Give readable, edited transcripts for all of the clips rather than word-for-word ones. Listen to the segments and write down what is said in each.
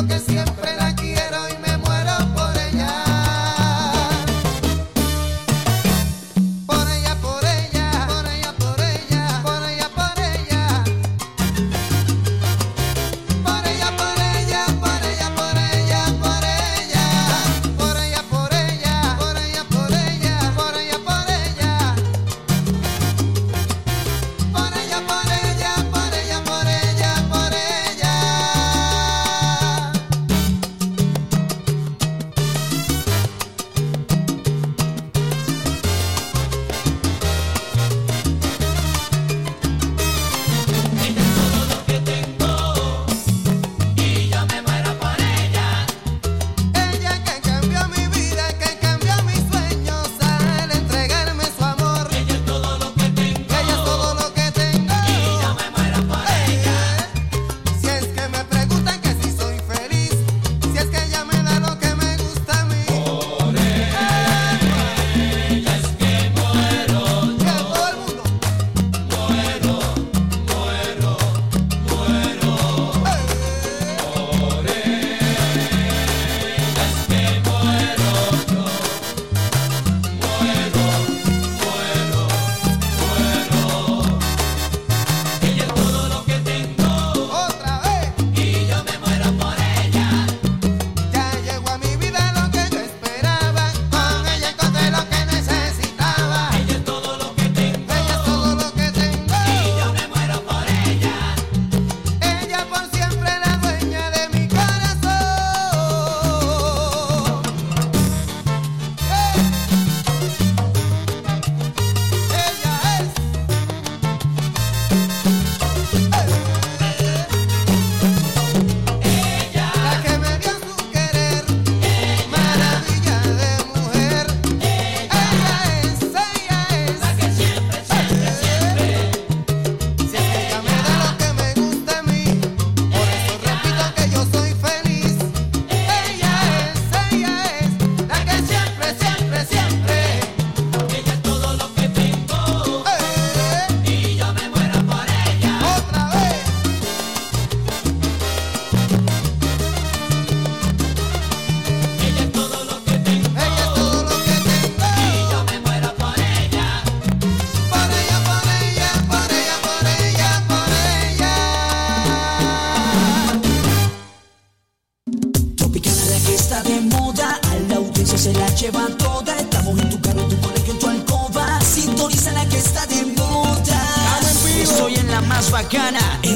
lleva toda. Estamos en tu carro, en tu colegio, en tu alcoba. Sintoniza la que está de moda. Estoy en la más bacana, en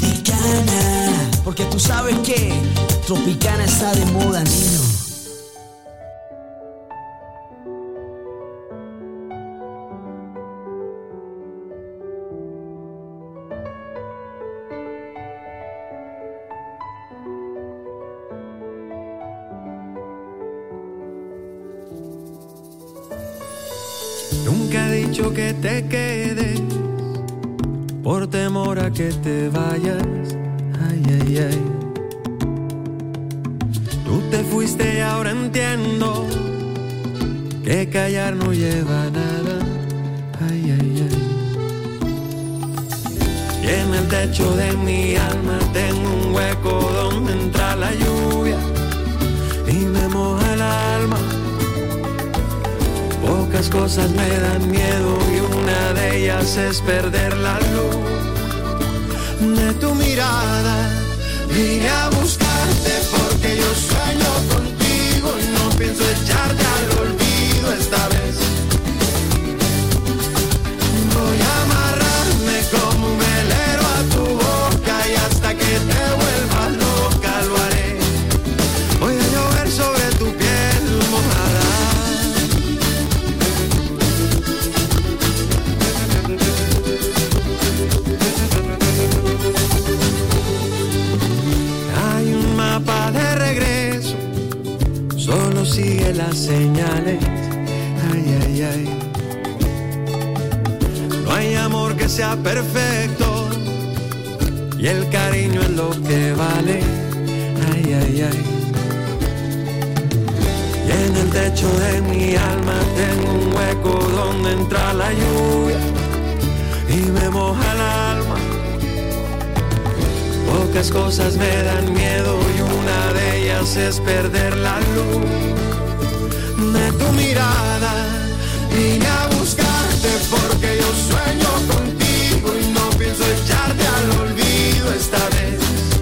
Tropicana. porque tú sabes que Tropicana está de moda, niño. Nunca he dicho que te quedes por temor a que te vayas. Ay, ay, ay. Tú te fuiste y ahora entiendo que callar no lleva a nada. Ay, ay, ay. Y en el techo de mi alma tengo un hueco donde entra la lluvia y me moja el alma. Pocas cosas me dan miedo y una de ellas es perder la luz de tu mirada. Vine a buscarte porque yo sueño contigo y no pienso echarte al olvido esta vez. Voy a amarrarme como un velero a tu boca y hasta que te vuelvas loca lo haré. Voy a llover sobre tu piel mojada. De regreso, solo sigue las señales. Ay, ay, ay. No hay amor que sea perfecto y el cariño es lo que vale. Ay, ay, ay. Y en el techo de mi alma tengo un hueco donde entra la lluvia y me moja el alma. Pocas cosas me dan miedo y una de haces perder la luz de tu mirada. Vine a buscarte porque yo sueño contigo y no pienso echarte al olvido esta vez.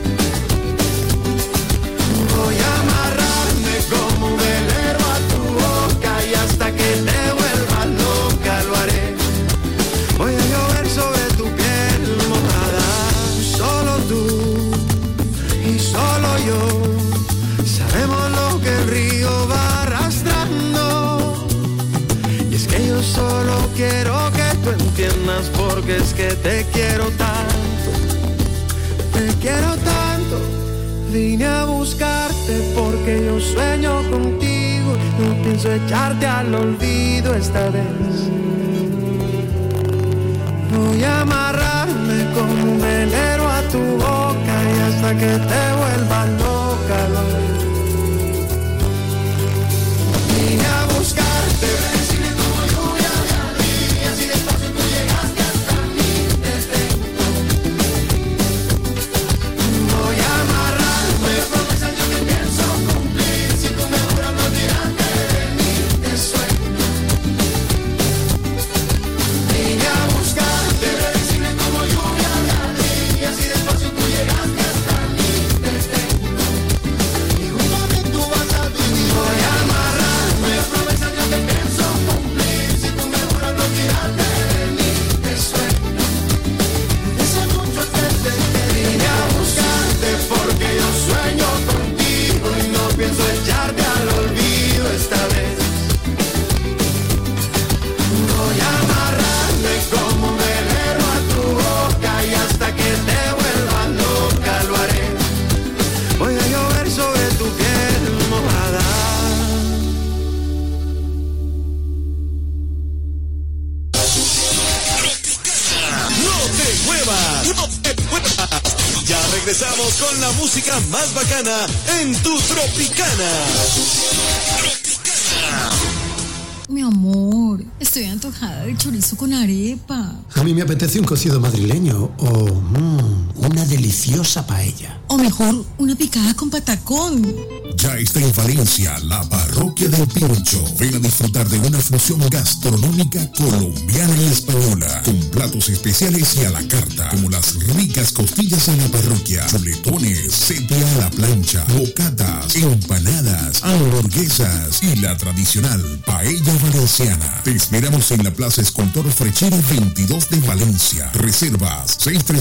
Voy a amarrarme como un velero a tu boca y hasta que te vuelva loca lo haré. Voy a llover sobre tu piel mojada. Solo tú y solo yo sabemos lo que el río va arrastrando. Y es que yo solo quiero que tú entiendas porque es que te quiero tanto. Te quiero tanto. Vine a buscarte porque yo sueño contigo. No pienso echarte al olvido esta vez. Voy a amarrarme como un velero a tu boca y hasta que te vuelva loca lo haré. Vine a buscarte, decirle como lluvia y así despacio tú llegaste hasta mí. Voy a amarrarme, promesas yo que pienso cumplir. Si tú me juras no olvidarte de mí, te sueño. Vine a buscarte, decirle como lluvia y así despacio tú llegaste hasta mí. Y junto a mí tú vas a vivir. Voy a amarrarme, promesas yo que pienso cumplir. Si tú me juras no olvidarte de mí, te sueño. Esa noche antes de que vine a buscarte porque yo sueño contigo y no pienso echarte al olvido esta vez. Voy a amarrarme como un velero a tu boca y hasta que te vuelva loca lo haré. Voy a llover sobre tu piel mojada. No te muevas, no te muevas. Ya regresamos con la música más bacana en tu Tropicana. Mi amor, estoy antojada de chorizo con arepa. A mí me apetece un cocido madrileño o una deliciosa paella. O mejor, una picada con patacón. Ya está en Valencia la Parroquia del Pincho. Ven a disfrutar de una fusión gastronómica colombiana y española, con platos especiales y a la carta, como las ricas costillas en la parroquia, chuletones, sepia a la plancha, bocatas, empanadas, hamburguesas y la tradicional paella valenciana. Te esperamos en la Plaza Escultor Frechero 22 de Valencia. Reservas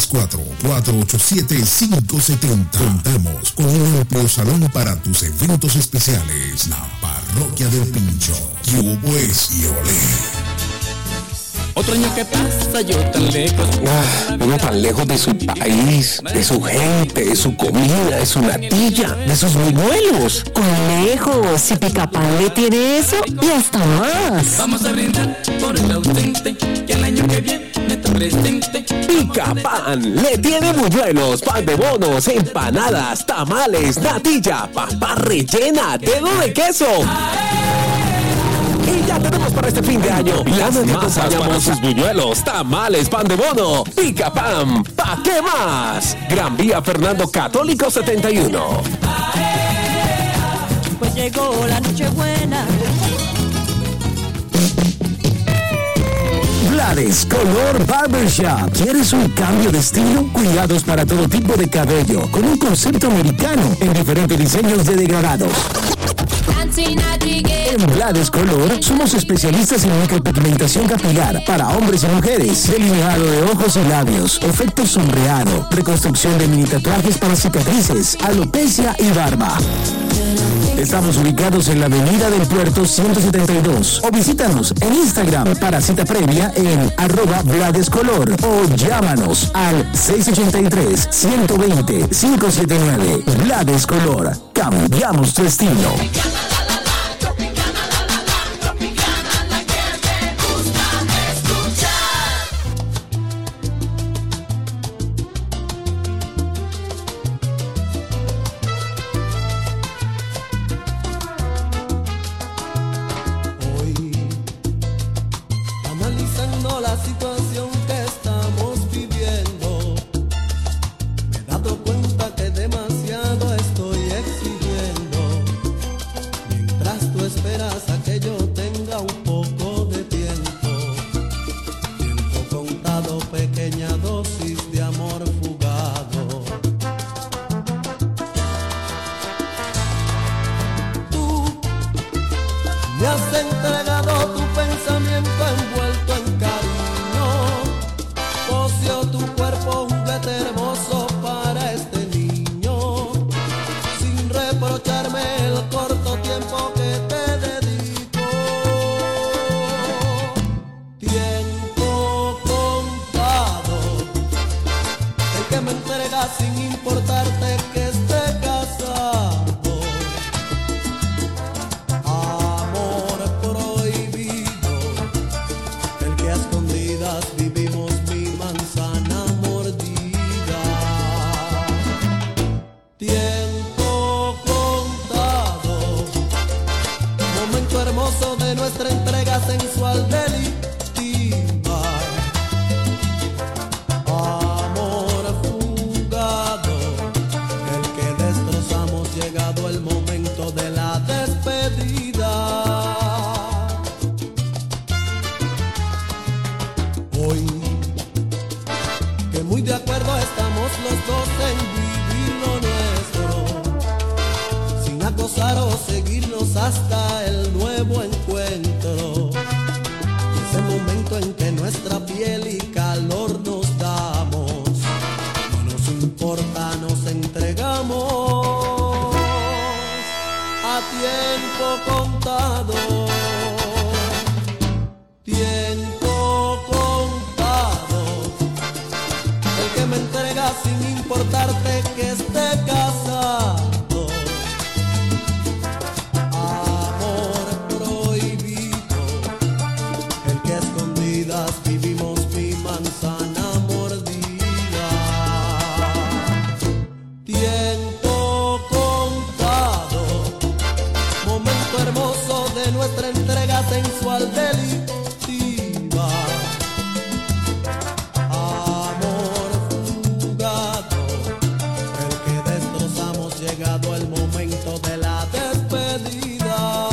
634-487-570. Contamos con un amplio salón para tus eventos especiales. La Parroquia del Pincho. Yo pues y olé. Otro año que pasa, yo tan lejos. Uno tan lejos de su país, de su gente, de su comida, de su natilla, de sus buñuelos. Lejos, si Picapan le tiene eso y hasta más. Vamos a brindar por el ausente, que el año que viene está presente. Picapan le tiene buñuelos, pan de bonos, empanadas, tamales, natilla, papa rellena, dedo de queso. Y ya tenemos para este fin de año las masas para sus buñuelos, tamales, pan de bono. Picapan, ¿pa' qué más? Gran Vía Fernando Católico 71. Pues llegó la Nochebuena. Blades Color Barbershop. ¿Quieres un cambio de estilo? Cuidados para todo tipo de cabello, con un concepto americano en diferentes diseños de degradados. En Blades Color somos especialistas en micropigmentación capilar para hombres y mujeres, delineado de ojos y labios, efecto sombreado, reconstrucción de mini tatuajes para cicatrices, alopecia y barba. Estamos ubicados en la Avenida del Puerto 172 o visítanos en Instagram para cita previa en @bladescolor o llámanos al 683-120-579. Blades Color. Cambiamos tu estilo. Cuenta que demasiado estoy exigiendo. Me has entregado tu pensamiento envuelto en cariño, cosió tu cuerpo un juguete hermoso para este niño, sin reprocharme el corto tiempo que te dedico. Tiempo contado, el que me entrega sin importarte que esté casado. Vivimos mi manzana mordida. Tiempo contado, momento hermoso de nuestra entrega sensual delictiva. Amor fugado, el que destrozamos, llegado el momento de la despedida. Hoy, que muy de acuerdo estamos los dos en vivir lo nuestro, sin acosar o seguirnos hasta el nuevo encuentro. Ese momento en que nuestra piel y calor nos damos, no nos importa, nos entregamos a tiempo contado. Tiempo contado, el que me entrega sin importarte que esté casado. Amor prohibido, el que a escondidas vivimos mi manzana mordida. Tiempo contado, momento hermoso de nuestra entrega sensual delictiva. Amor fugado, el que destrozamos, llegado el momento de la despedida.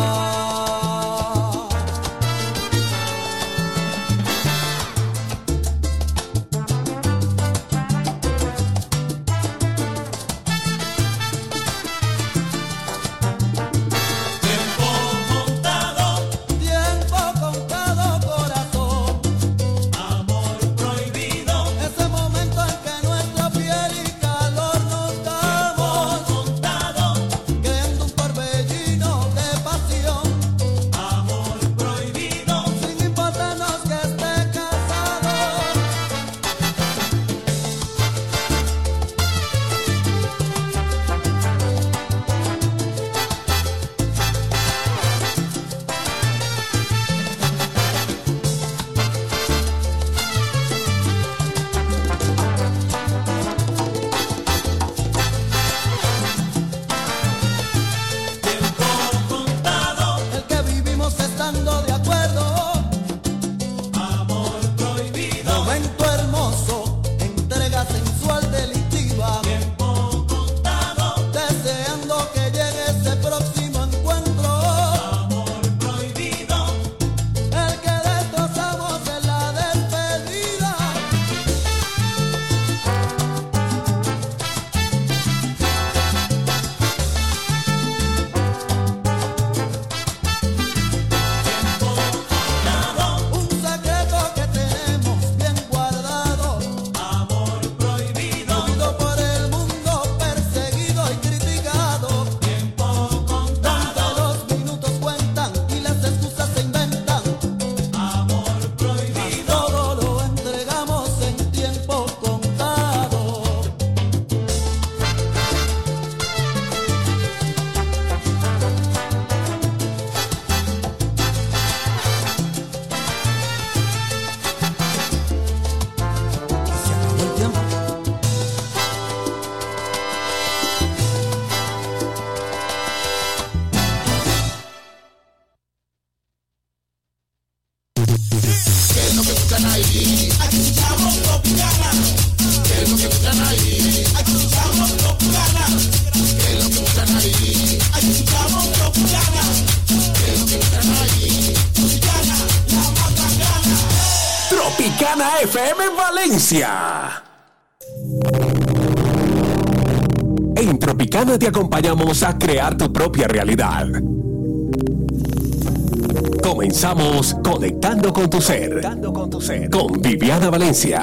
Tropicana FM Valencia. En Tropicana te acompañamos a crear tu propia realidad. Comenzamos Conectando con tu Ser. Con Viviana Valencia.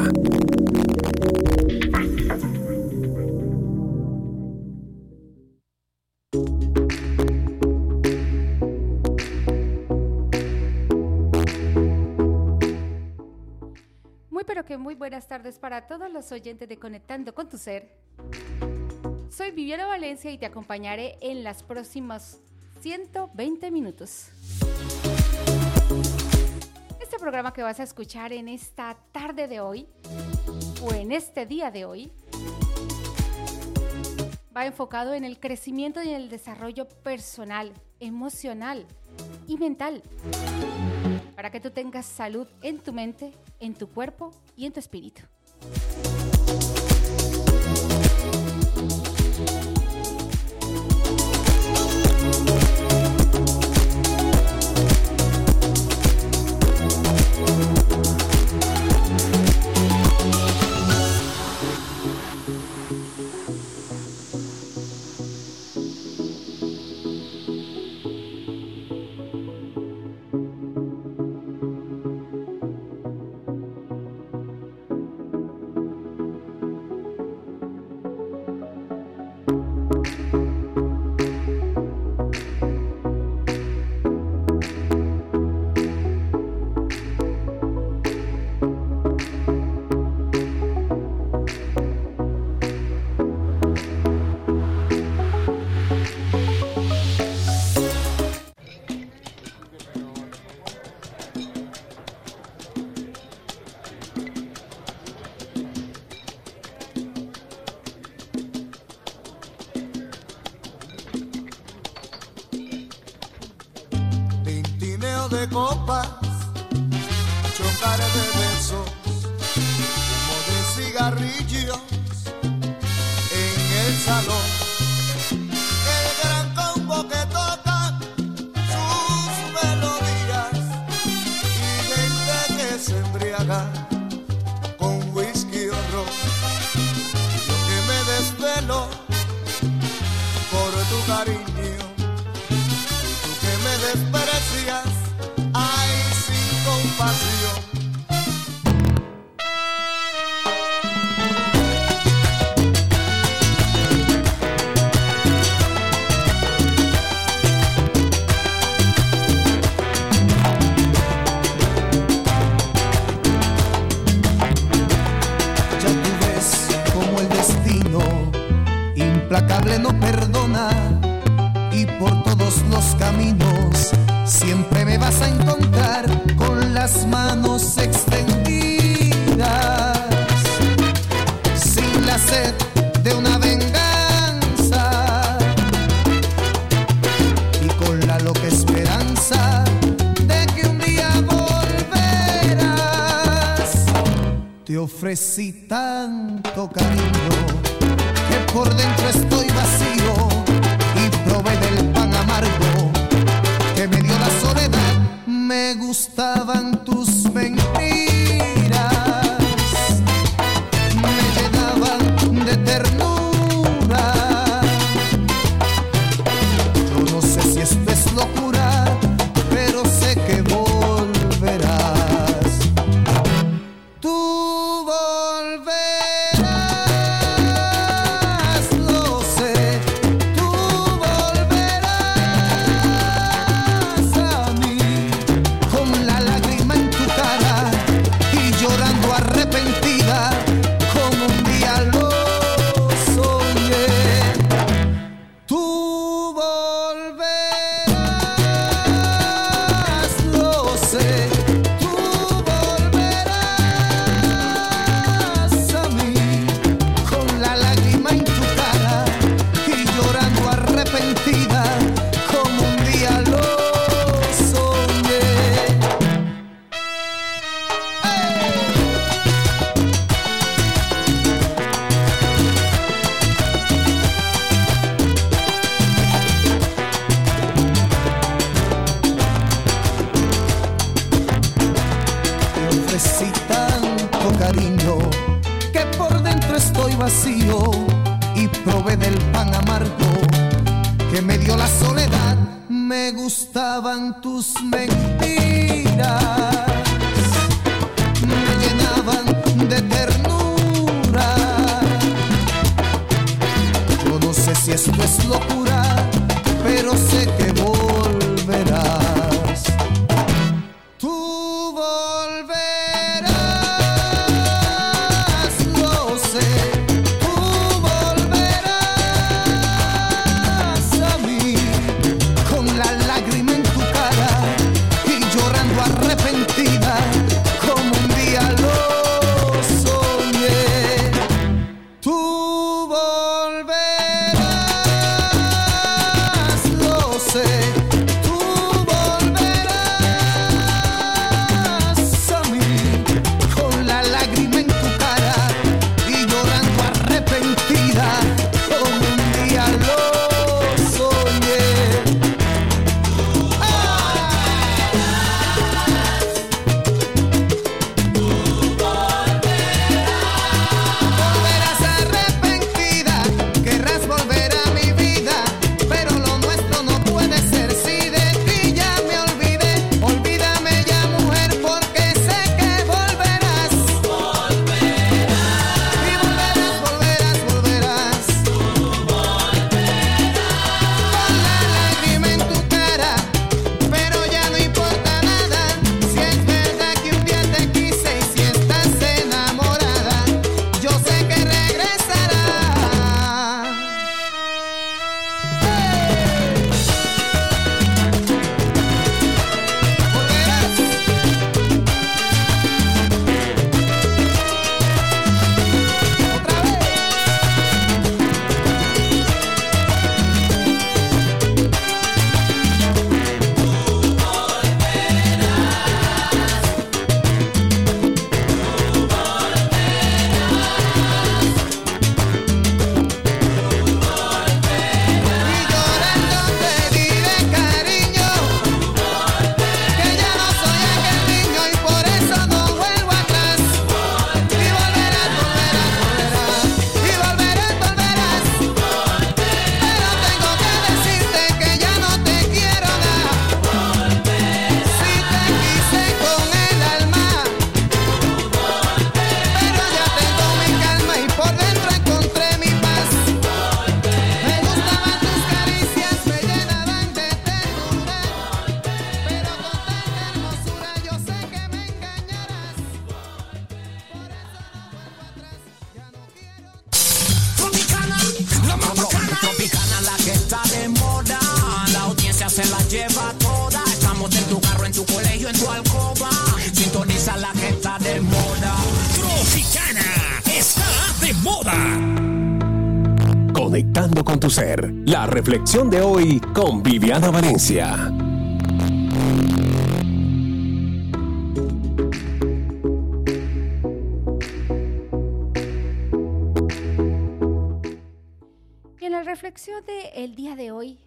Muy buenas tardes para todos los oyentes de Conectando con tu Ser. Soy Viviana Valencia y te acompañaré en las próximas 120 minutos. Este programa que vas a escuchar en esta tarde de hoy o en este día de hoy va enfocado en el crecimiento y en el desarrollo personal, emocional y mental, para que tú tengas salud en tu mente, en tu cuerpo y en tu espíritu. De copas, chocar de besos, humo de cigarrillos en el salón, el gran combo que toca sus melodías y gente que se embriaga con whisky o ron. Yo que me desvelo por tu cariño, tú que me desprecias. Ay, sin compasión. Ya tú ves como el destino implacable no perdona y por todos los caminos siempre me vas a encontrar con las manos extendidas, sin la sed de una venganza y con la loca esperanza de que un día volverás. Te ofrecí tanto cariño que por dentro estoy vacío y probé del pan amargo que me dio la soledad. Me gustaban tus mentiras, me llenaban de ternura. Yo no sé si esto es locura, pero sé que volverás. Tú volverás, lo sé. Tú volverás a mí con la lágrima en tu cara y llorando arrepentida como un día lo soñé. Tú volverás, lo sé. Tú volverás a mí con la lágrima en tu cara y llorando arrepentida como un día lo soñé. Te ofrecí tanto cariño que por dentro estoy vacío y probé del pan amargo que me dio la soledad. me gustaban tus mentiras, me llenaban de ternura. Yo no sé si esto es locura, pero sé que volverás. Tú volverás, lo sé. Tú volverás a mí con la lágrima en tu cara y llorando arrepentida como un día lo soñé. Tú volverás, lo sé. Tú volverás a mí con la lágrima en tu cara y llorando arrepentida como un día lo soñé. Volverás arrepentida, querrás volver a mi vida, pero lo nuestro no puede ser. Si de ti ya me olvidé, olvídame ya, mujer, porque sé que volverás. Y volverás, volverás, volverás. Con la lágrima en tu cara, pero ya no importa nada. Si es verdad que un día te quise y si estás enamorada, yo sé que regresarás. Otra vez. Y llorando te diré, cariño, que ya no soy aquel niño y por eso no vuelvo atrás. Y volverás, volverás, volverás. Y volverás, volverás. Pero tengo que decirte que ya no te quiero dar. Si te quise con el alma, pero ya tengo mi calma y por dentro encontré mi paz. Me gustaban tus caricias, me llenaban de ternura, pero con tanta hermosura yo sé que me engañarás. Por eso no vuelvo atrás, ya no quiero. Tropicana, la más bacana. Tropicana, la que está de moda. La audiencia se la lleva toda. Estamos en tu carro, en tu colegio, en tu alcoba. Sintoniza la que está de moda. Tropicana está de moda. Conectando con tu ser. La reflexión de hoy con Viviana Valencia. Y en la reflexión del día de hoy,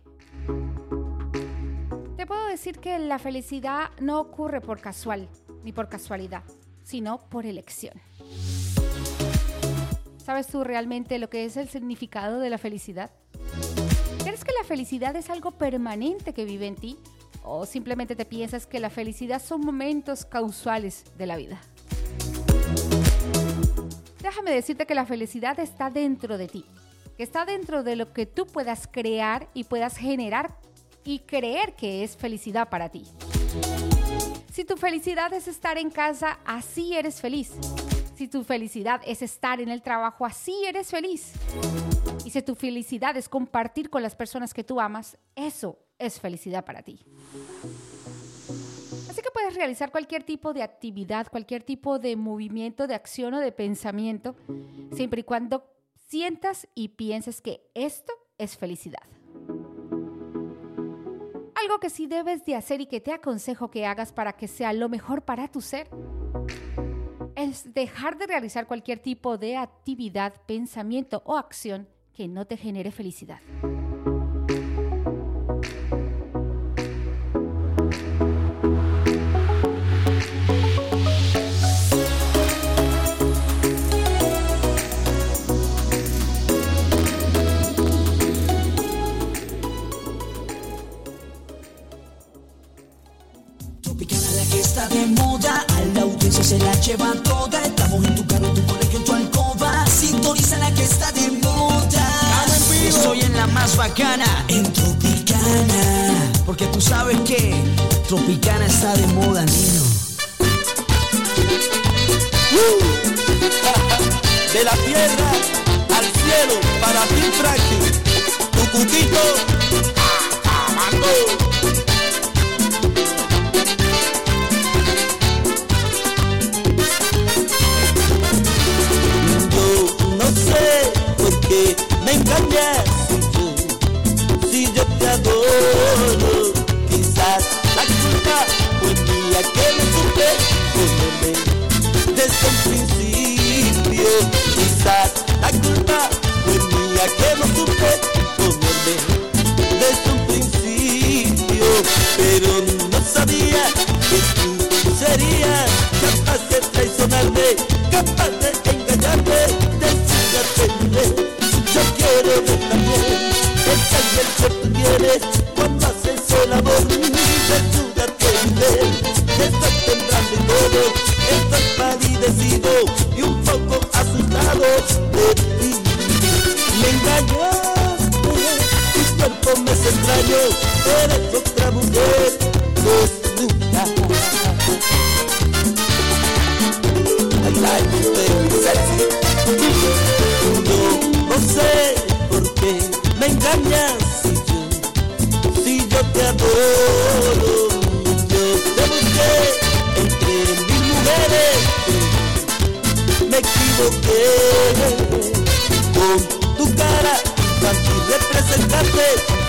te puedo decir que la felicidad no ocurre por casual ni por casualidad, sino por elección. ¿Sabes tú realmente lo que es el significado de la felicidad? ¿Crees que la felicidad es algo permanente que vive en ti? ¿O simplemente te piensas que la felicidad son momentos causales de la vida? Déjame decirte que la felicidad está dentro de ti, que está dentro de lo que tú puedas crear y puedas generar y creer que es felicidad para ti. Si tu felicidad es estar en casa, así eres feliz. Si tu felicidad es estar en el trabajo, así eres feliz. Y si tu felicidad es compartir con las personas que tú amas, eso es felicidad para ti. Así que puedes realizar cualquier tipo de actividad, cualquier tipo de movimiento, de acción o de pensamiento, siempre y cuando sientas y pienses que esto es felicidad. Algo que sí debes de hacer y que te aconsejo que hagas para que sea lo mejor para tu ser es dejar de realizar cualquier tipo de actividad, pensamiento o acción que no te genere felicidad. que está de moda, a la audiencia se la lleva toda. Estamos en tu carro, en tu colegio, en tu alcoba. Sintoniza la que está de moda. Estoy en la más bacana, en Tropicana. Porque tú sabes que Tropicana está de moda, niño. De la tierra al cielo, para ti, Frankie. Tu cuquito, amando. Yo no sé por qué me engañas, si yo te adoro. Quizás la culpa fue mía que me supe ponerme desde un principio. Quizás la culpa fue mía que no supe ponerme desde un principio. Pero no sabía que tú serías capaz de traicionarme, capaz de engañarme, de yo quiero ver también el sangre que tú tienes cuando haces el amor. Desnúdate y ver que estás temblando y todo, estás palidecido y un poco asustado de ti. Me engañaste, tu cuerpo me es extraño, eres otra mujer desnuda. I like you, baby, sexy. No sé por qué me engañas si yo te adoro. Yo te busqué entre mil mujeres, me equivoqué. Con tu cara fácil representarte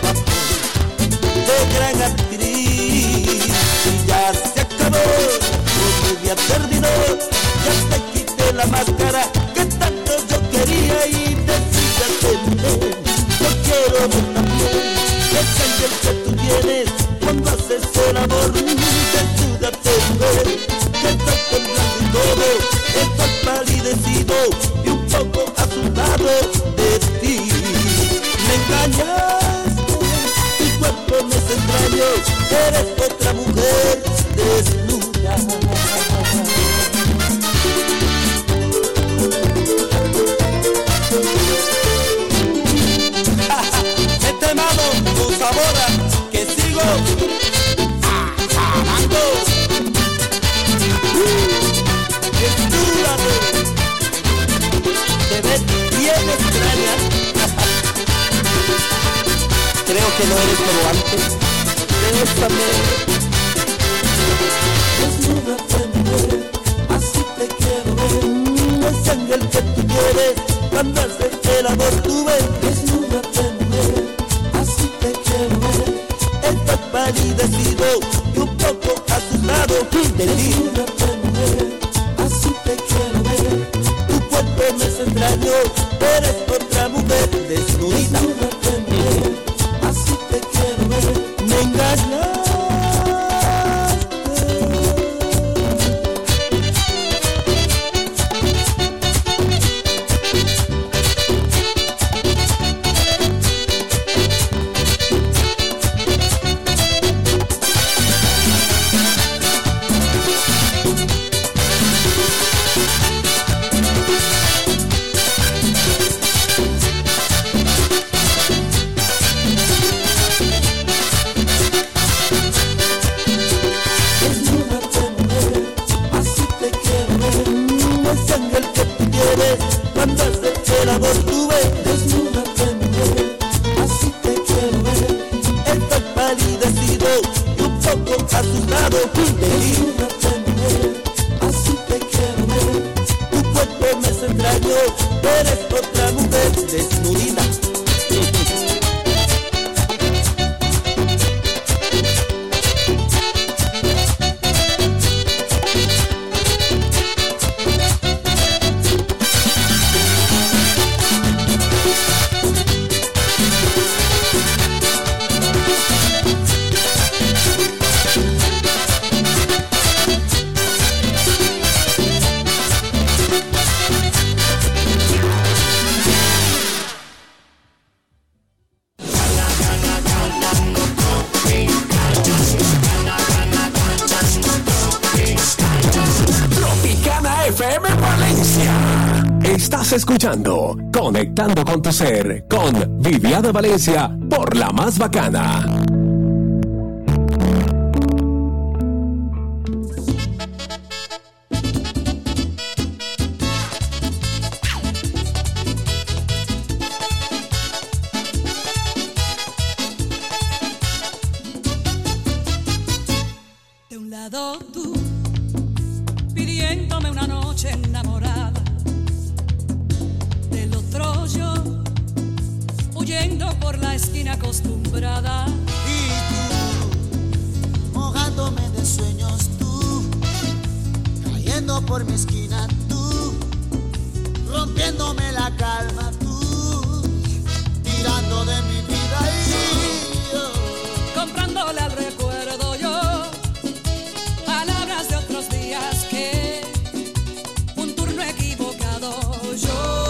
de gran actriz. Y ya se acabó, como ya terminó, ya te quité la máscara que tanto yo quería y decídate. Yo quiero ver también el sangre que tú tienes cuando haces el amor. Desnúdate, mujer, que estás temblando y todo, estás palidecido y un poco asustado de ti. Me engañaste, tu cuerpo me es extraño, eres otra mujer desnuda. Este mano con sabor que sigo amando. Desnúdate, te ves bien extraña. Creo que no eres como antes. Bésame. Desnúdate, mujer, así te quiero ver. El sangre que tú quieres cuando haces el amor, tú ves. Desnúdate, mujer, así te quiero ver. Estás palidecido y un poco asustado de ti. Desnúdate, mujer, así te quiero ver. Tu cuerpo me es extraño, eres otra mujer desnudita. Desnúdate, mujer, así te quiero ver. Me engañaste. Estás escuchando Conectando con tu Ser con Viviana Valencia por La Más Bacana. De un lado tú, pidiéndome una noche enamorada. Del otro yo, huyendo por la esquina acostumbrada. Y tú, mojándome de sueños tú, cayendo por mi esquina tú, rompiéndome la calma tú, tirando de mi vida y yo, comprándole al recuerdo yo, palabras de otros días que un turno equivocado yo.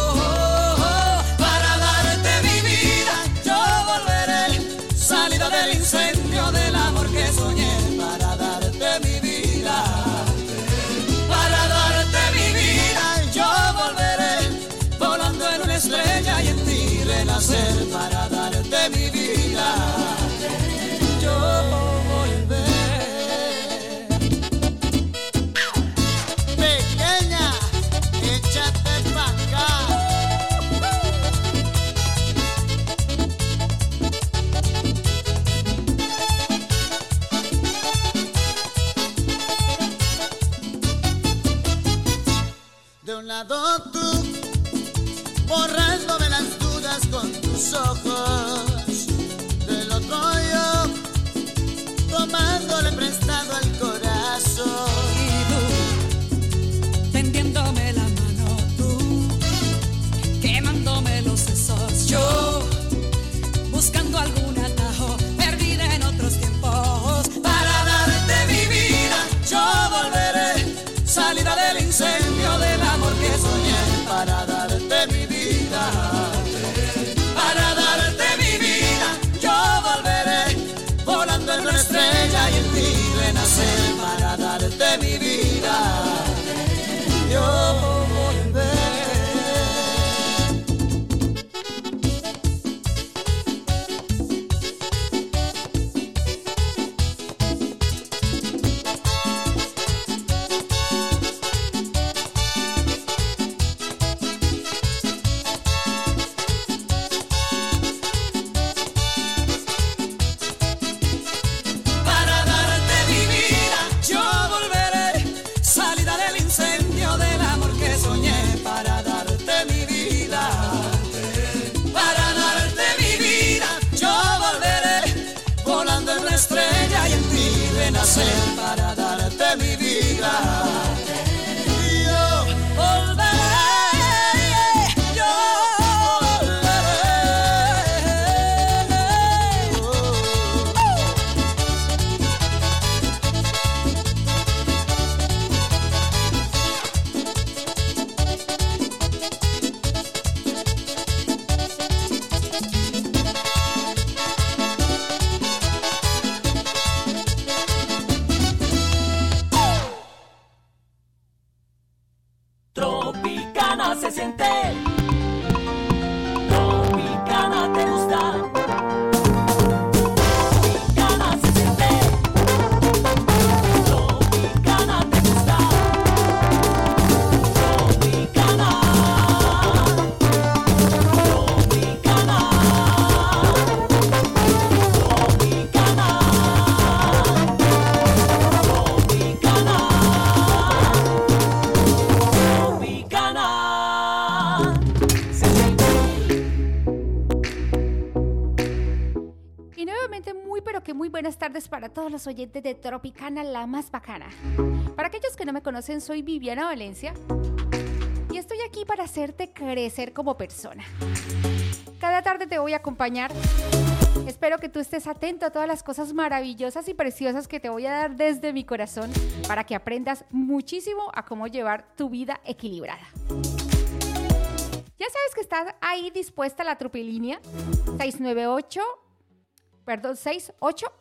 Del incendio del amor que soñé, para darte mi vida, para darte mi vida. Yo volveré volando en una estrella y en ti renacer, para darte mi vida. Yo volveré. Pequeña, échate pa' acá. De un lado tú, borrándome las dudas con tus ojos. Del otro yo, tomándole prestado al corazón. Y tú, tendiéndome la mano tú, quemándome los sesos yo, buscando algún atajo, perdida en otros tiempos. Para darte mi vida, yo volveré, salida del incendio del amor que soñé, para darte mi vida, para darte mi vida. Yo volveré volando en una estrella y en ti renacer, para darte mi vida. Yo volveré. Para darte mi vida, yo volveré, yo Tropicana se siente, Tropicana te gusta, Tropicana se siente, Tropicana te gusta, Tropicana, Tropicana, Tropicana, muy buenas tardes para todos los oyentes de Tropicana, la más bacana. Para aquellos que no me conocen, soy Viviana Valencia y estoy aquí para hacerte crecer como persona. Cada tarde te voy a acompañar. Espero que tú estés atento a todas las cosas maravillosas y preciosas que te voy a dar desde mi corazón para que aprendas muchísimo a cómo llevar tu vida equilibrada. Ya sabes que está ahí dispuesta la Tropilínea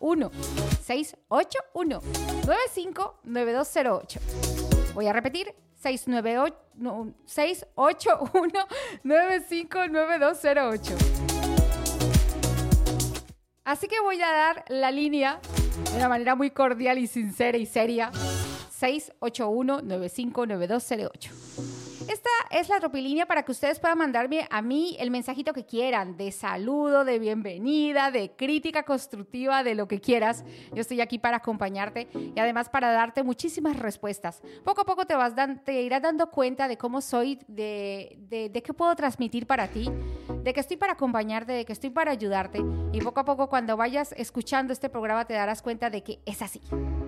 681-959208. Voy a repetir, 681-959208. Así que voy a dar la línea de una manera muy cordial y sincera y seria. 681-959208. Esta es la tropilínea para que ustedes puedan mandarme a mí el mensajito que quieran, de saludo, de bienvenida, de crítica constructiva, de lo que quieras. Yo estoy aquí para acompañarte y además para darte muchísimas respuestas. Poco a poco te irás dando cuenta de cómo soy, de qué puedo transmitir para ti, de que estoy para acompañarte, de que estoy para ayudarte. Y poco a poco, cuando vayas escuchando este programa, te darás cuenta de que es así.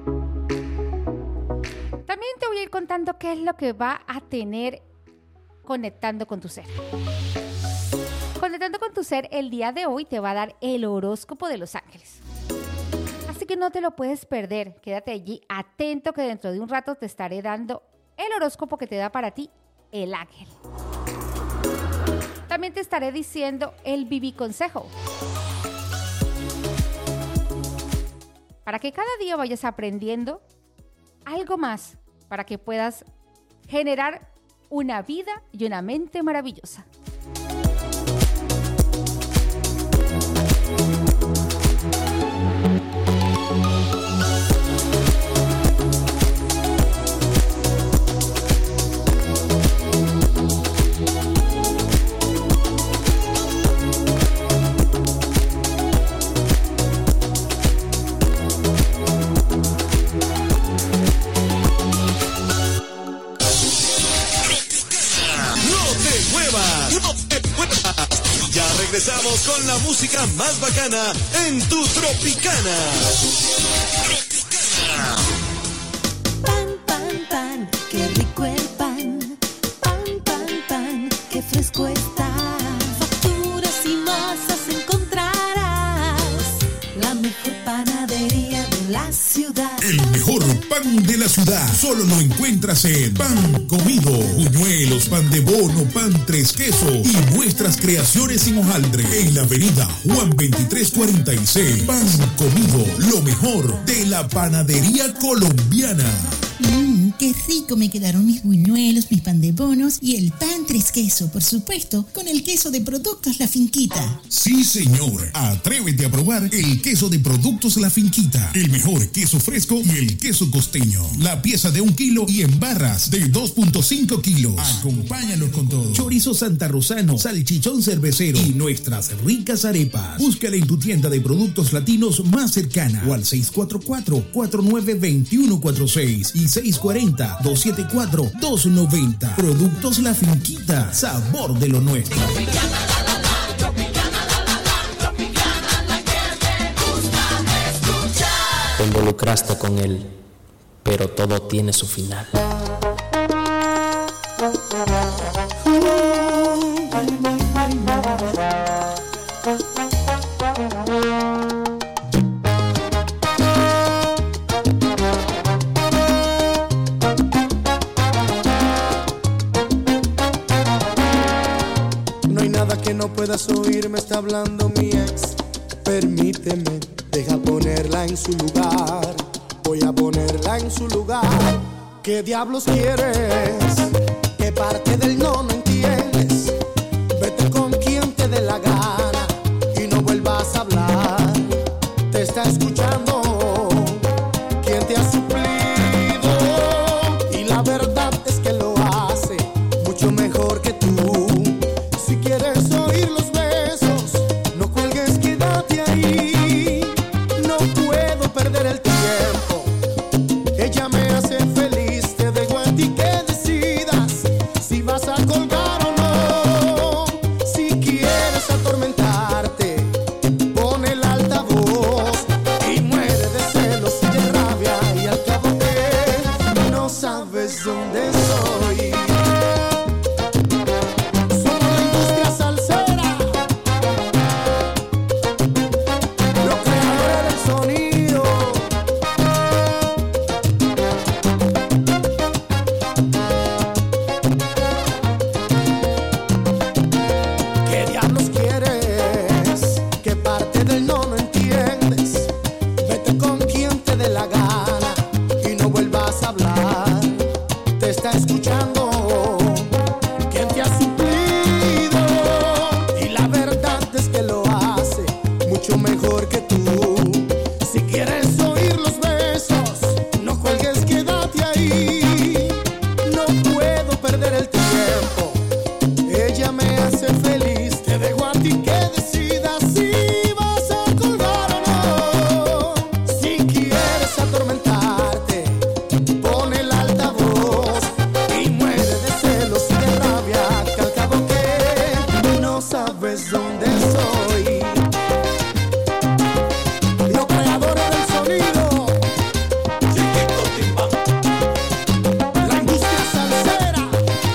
También te voy a ir contando qué es lo que va a tener Conectando con tu Ser. Conectando con tu Ser, el día de hoy te va a dar el horóscopo de los ángeles. Así que no te lo puedes perder. Quédate allí atento, que dentro de un rato te estaré dando el horóscopo que te da para ti el ángel. También te estaré diciendo el Vivi Consejo, para que cada día vayas aprendiendo algo más, para que puedas generar una vida y una mente maravillosa. Regresamos con la música más bacana en tu Tropicana. Pan, pan, pan, qué rico el pan. Pan, pan, pan, qué fresco está. Facturas y masas encontrarás. La mejor panadería de la ciudad. El mejor pan de la ciudad solo lo encuentras en Pan Comido. Buñuelos, pan de bono, pan tres queso y nuestras creaciones sin hojaldre. En la avenida Juan 2346. Pan Comido, lo mejor de la panadería colombiana. Qué rico me quedaron mis buñuelos, mis pan de bonos y el pan tres queso, por supuesto, con el queso de Productos La Finquita. Sí, señor. Atrévete a probar el queso de Productos La Finquita. El mejor queso fresco y el queso costeño. La pieza de 1 kilo y en barras de 2.5 kilos. Acompáñanos con todo. Chorizo santarrosano, salchichón cervecero y nuestras ricas arepas. Búscala en tu tienda de productos latinos más cercana o al 644-492146 y 640-274-290. Productos La Finquita, sabor de lo nuestro. Te involucraste con él, pero todo tiene su final. No puedas oír, me está hablando mi ex. Permíteme, deja ponerla en su lugar. Voy a ponerla en su lugar. ¿Qué diablos quieres? ¿Qué parte del no entiendes? Vete con quien te dé la gana y no vuelvas a hablar. Te está escuchando quien te ha suplido y la verdad es que lo hace mucho mejor que tú. Si quieres oír los besos, no cuelgues, quédate ahí. No puedo perder el tiempo. Ella me hace feliz, te dejo a ti que decidas si vas a colgar o no. Si quieres atormentarte, pon el altavoz y muere de celos y de rabia y al cabo de no sabes dónde soy. Sonido. Si quieres oír los besos, no cuelgues, quédate ahí. No puedo perder el tiempo, ella me hace feliz. Te dejo a ti que decidas si vas a colgar o no. Si quieres atormentarte, pon el altavoz y muere de celos y de rabia, que al cabo que no sabes dónde soy. Los creadores del sonido, Chiquito Timba, la industria salsera.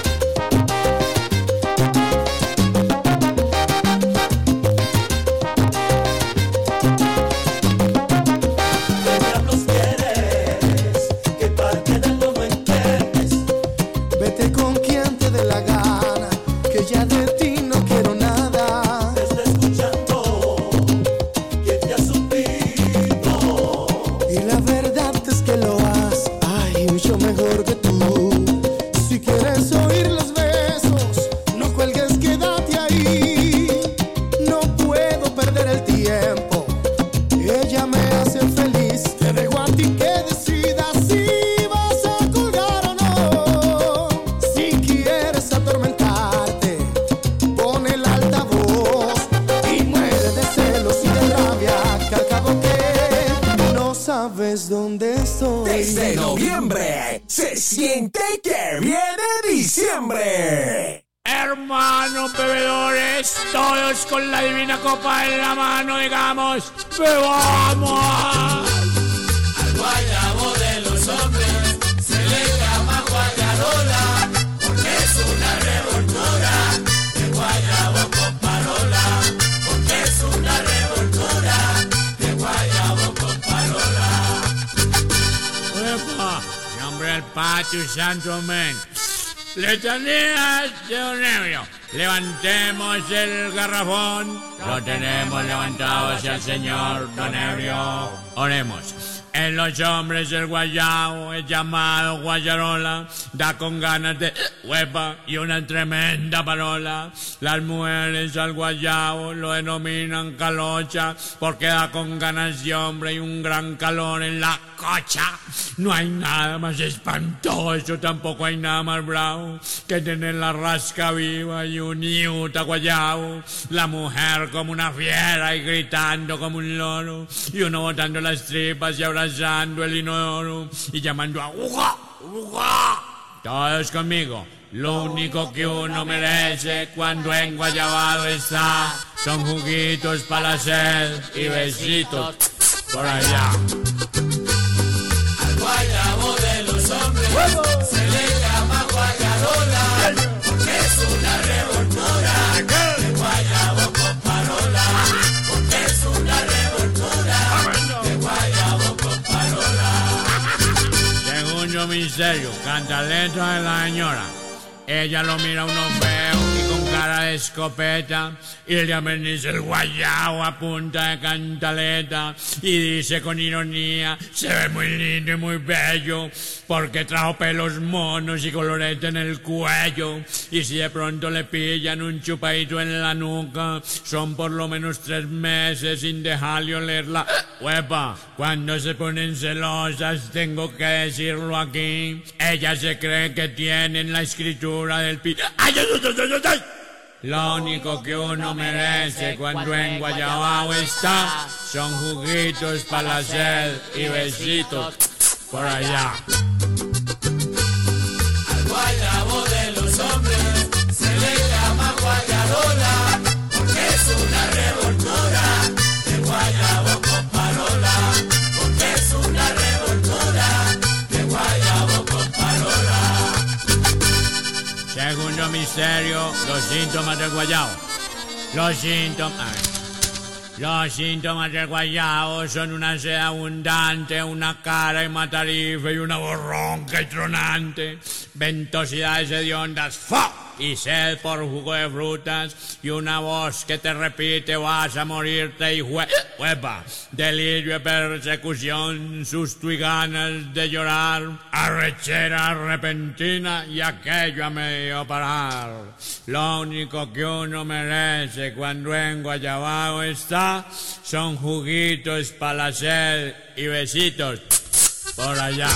¿Qué diablos quieres? ¿Qué parte del no entiendes? Vete con quien te dé la gana, que ya de ti no quiero nada. Te está escuchando, ¿quién te ha suplido? Y la verdad es que lo has, ay, mucho mejor que tú. Si quieres oír los besos, no cuelgues, quédate ahí. No puedo perder el tiempo, ella me hace feliz. Te dejo a ti que decidas si vas a colgar o no. Si quieres atormentarte, pon el altavoz y muere de celos y de rabia, que al cabo que no sabes dónde estoy. Desde noviembre se siente que viene diciembre. Hermanos bebedores, todos con la divina copa en la mano, digamos, bebamos. Al guayabo de los hombres se le llama guayarola, porque es una revoltura de guayabo con parola, porque es una revoltura de guayabo con parola. Epa, nombre del patio santo amén. Letanías de un ebrio. Levantemos el garrafón. Lo tenemos levantado hacia el Señor, don ebrio. Oremos. En los hombres el guayabo es llamado guayarola, da con ganas de huepa y una tremenda parola. Las mujeres al guayabo lo denominan calocha, porque da con ganas de hombre y un gran calor en la cocha. No hay nada más espantoso, tampoco hay nada más bravo que tener la rasca viva y un iuta guayabo. La mujer como una fiera y gritando como un loro, y uno botando las tripas y abrazando el inodoro y llamando a ¡uja! ¡uja! Todos conmigo. Lo único que uno merece cuando en guayabado está son juguitos para la sed y besitos por allá. Al guayabo de los hombres se le llama guayarola, porque es una revoltura de guayabo con parola, porque es una revoltura de guayabo con parola. Segundo misterio, cantaleta de la señora. Ella lo mira a uno feo y con cara de escopeta, y le ameniza el guayabo a punta de cantaleta y dice con ironía: se ve muy lindo y muy bello porque trajo pelos monos y colorete en el cuello, y si de pronto le pillan un chupadito en la nuca son por lo menos 3 meses sin dejarle olerla. Huepa, cuando se ponen celosas, tengo que decirlo aquí, ellas se creen que tienen la escritura del pi... ¡Ay, ay, ay, ay, ay, ay! Lo único que uno merece cuando en guayabao está son juguitos para la sed y besitos por allá. Al guayabo de los hombres se le llama guayarola, porque es una revoltura de guayabo con parola, porque es una revoltura de guayabo con parola. Segundo misterio, los síntomas del guayabo. Los síntomas del guayabo son una sed abundante, una cara hematarife y una voz ronca y tronante, ventosidades hediondas, ¡fa! y sed por jugo de frutas y una voz que te repite vas a morirte y huepa, delirio de persecución, susto y ganas de llorar, arrechera repentina y aquello a medio parar. Lo único que uno merece cuando en Guayabao está son juguitos para la sed y besitos por allá.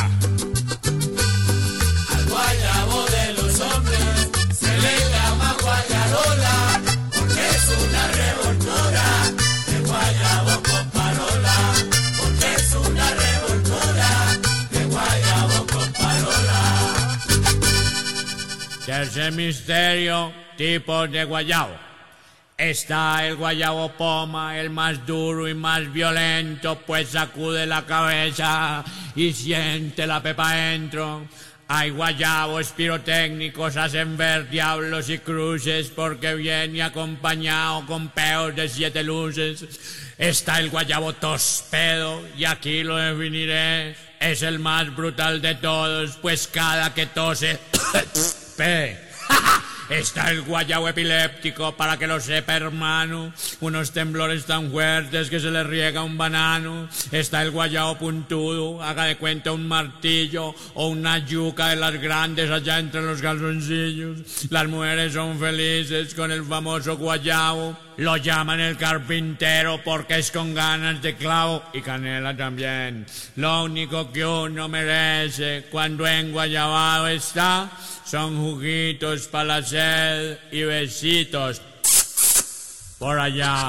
Al guayabo de los hombres se le llama guayarola, porque es una revoltura de guayabo con parola, porque es una revoltura de guayabo con parola. Tercer misterio, tipos de guayabo. Está el guayabo poma, el más duro y más violento, pues sacude la cabeza y siente la pepa dentro. Hay guayabos pirotécnicos, hacen ver diablos y cruces, porque viene acompañado con peos de 7 luces. Está el guayabo tospedo, y aquí lo definiré, es el más brutal de todos, pues cada que tose, pe. Está el guayabo epiléptico, para que lo sepa, hermano, unos temblores tan fuertes que se le riega un banano. Está el guayabo puntudo, haga de cuenta un martillo o una yuca de las grandes allá entre los calzoncillos. Las mujeres son felices con el famoso guayabo. Lo llaman el carpintero porque es con ganas de clavo y canela también. Lo único que uno merece cuando en Guayabao está son juguitos para la sed y besitos por allá.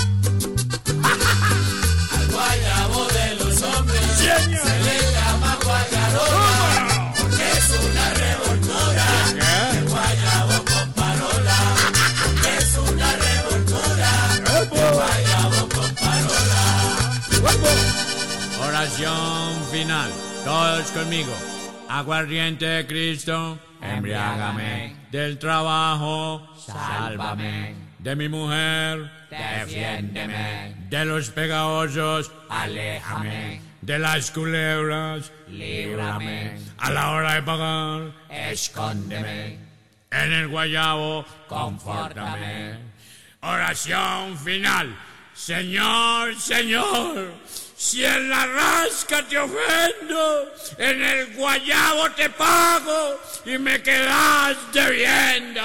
Al guayabo de los hombres se le llama guayarola, porque es una revoltura de guayabo con parola, porque es una revoltura de guayabo con parola. Oración final, todos conmigo. Aguardiente de Cristo, embriágame. Del trabajo, sálvame. De mi mujer, defiéndeme. De los pegajosos, aléjame. De las culebras, líbrame. A la hora de pagar, escóndeme. En el guayabo, confórtame. Oración final. Señor, Señor, si en la rasca te ofendo, en el guayabo te pago y me quedas debiendo.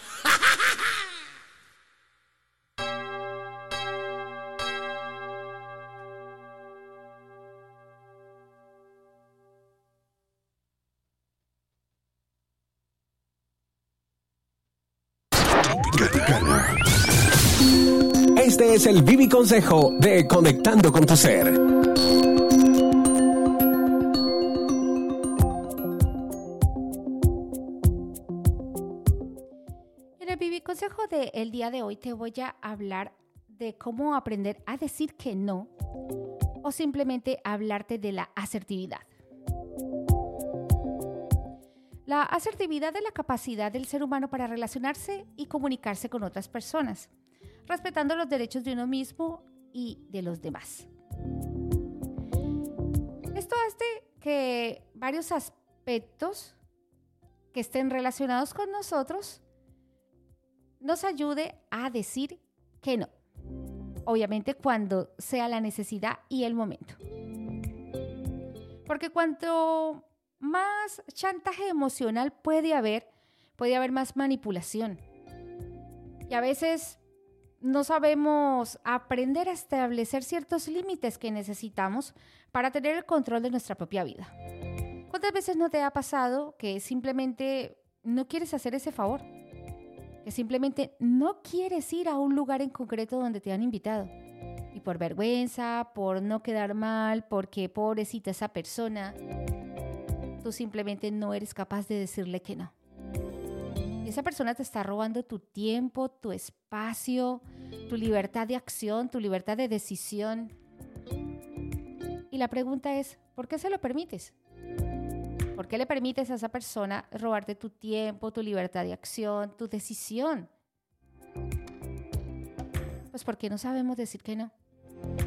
Este es el Vivi Consejo de Conectando con tu Ser. En el Vivi Consejo del día de hoy te voy a hablar de cómo aprender a decir que no, o simplemente hablarte de la asertividad. La asertividad es la capacidad del ser humano para relacionarse y comunicarse con otras personas, respetando los derechos de uno mismo y de los demás. Esto hace que varios aspectos que estén relacionados con nosotros nos ayude a decir que no. Obviamente cuando sea la necesidad y el momento. Porque cuanto más chantaje emocional puede haber más manipulación. Y a veces no sabemos aprender a establecer ciertos límites que necesitamos para tener el control de nuestra propia vida. ¿Cuántas veces no te ha pasado que simplemente no quieres hacer ese favor? Que simplemente no quieres ir a un lugar en concreto donde te han invitado. Y por vergüenza, por no quedar mal, porque pobrecita esa persona, tú simplemente no eres capaz de decirle que no. Esa persona te está robando tu tiempo, tu espacio, tu libertad de acción, tu libertad de decisión. Y la pregunta es, ¿por qué se lo permites? ¿Por qué le permites a esa persona robarte tu tiempo, tu libertad de acción, tu decisión? Pues porque no sabemos decir que no.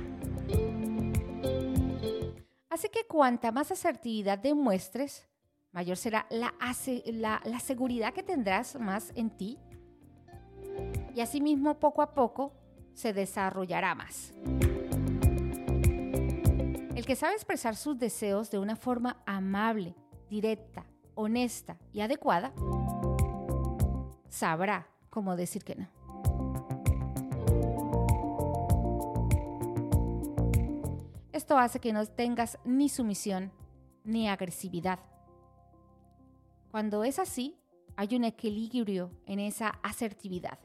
Así que cuanta más asertividad demuestres, mayor será la seguridad que tendrás más en ti. Y asimismo, poco a poco, se desarrollará más. El que sabe expresar sus deseos de una forma amable, directa, honesta y adecuada, sabrá cómo decir que no. Esto hace que no tengas ni sumisión ni agresividad. Cuando es así, hay un equilibrio en esa asertividad.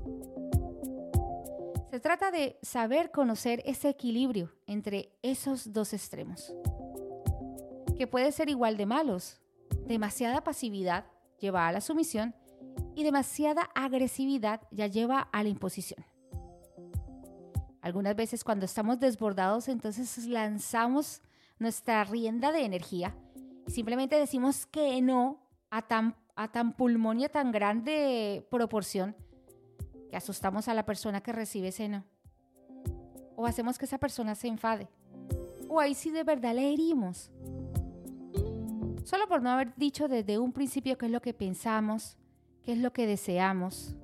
Se trata de saber conocer ese equilibrio entre esos dos extremos, que puede ser igual de malos. Demasiada pasividad lleva a la sumisión y demasiada agresividad ya lleva a la imposición. Algunas veces cuando estamos desbordados, entonces lanzamos nuestra rienda de energía y simplemente decimos que no a tan pulmón y a tan grande proporción que asustamos a la persona que recibe ese no. O hacemos que esa persona se enfade. O ahí sí de verdad le herimos. Solo por no haber dicho desde un principio qué es lo que pensamos, qué es lo que deseamos.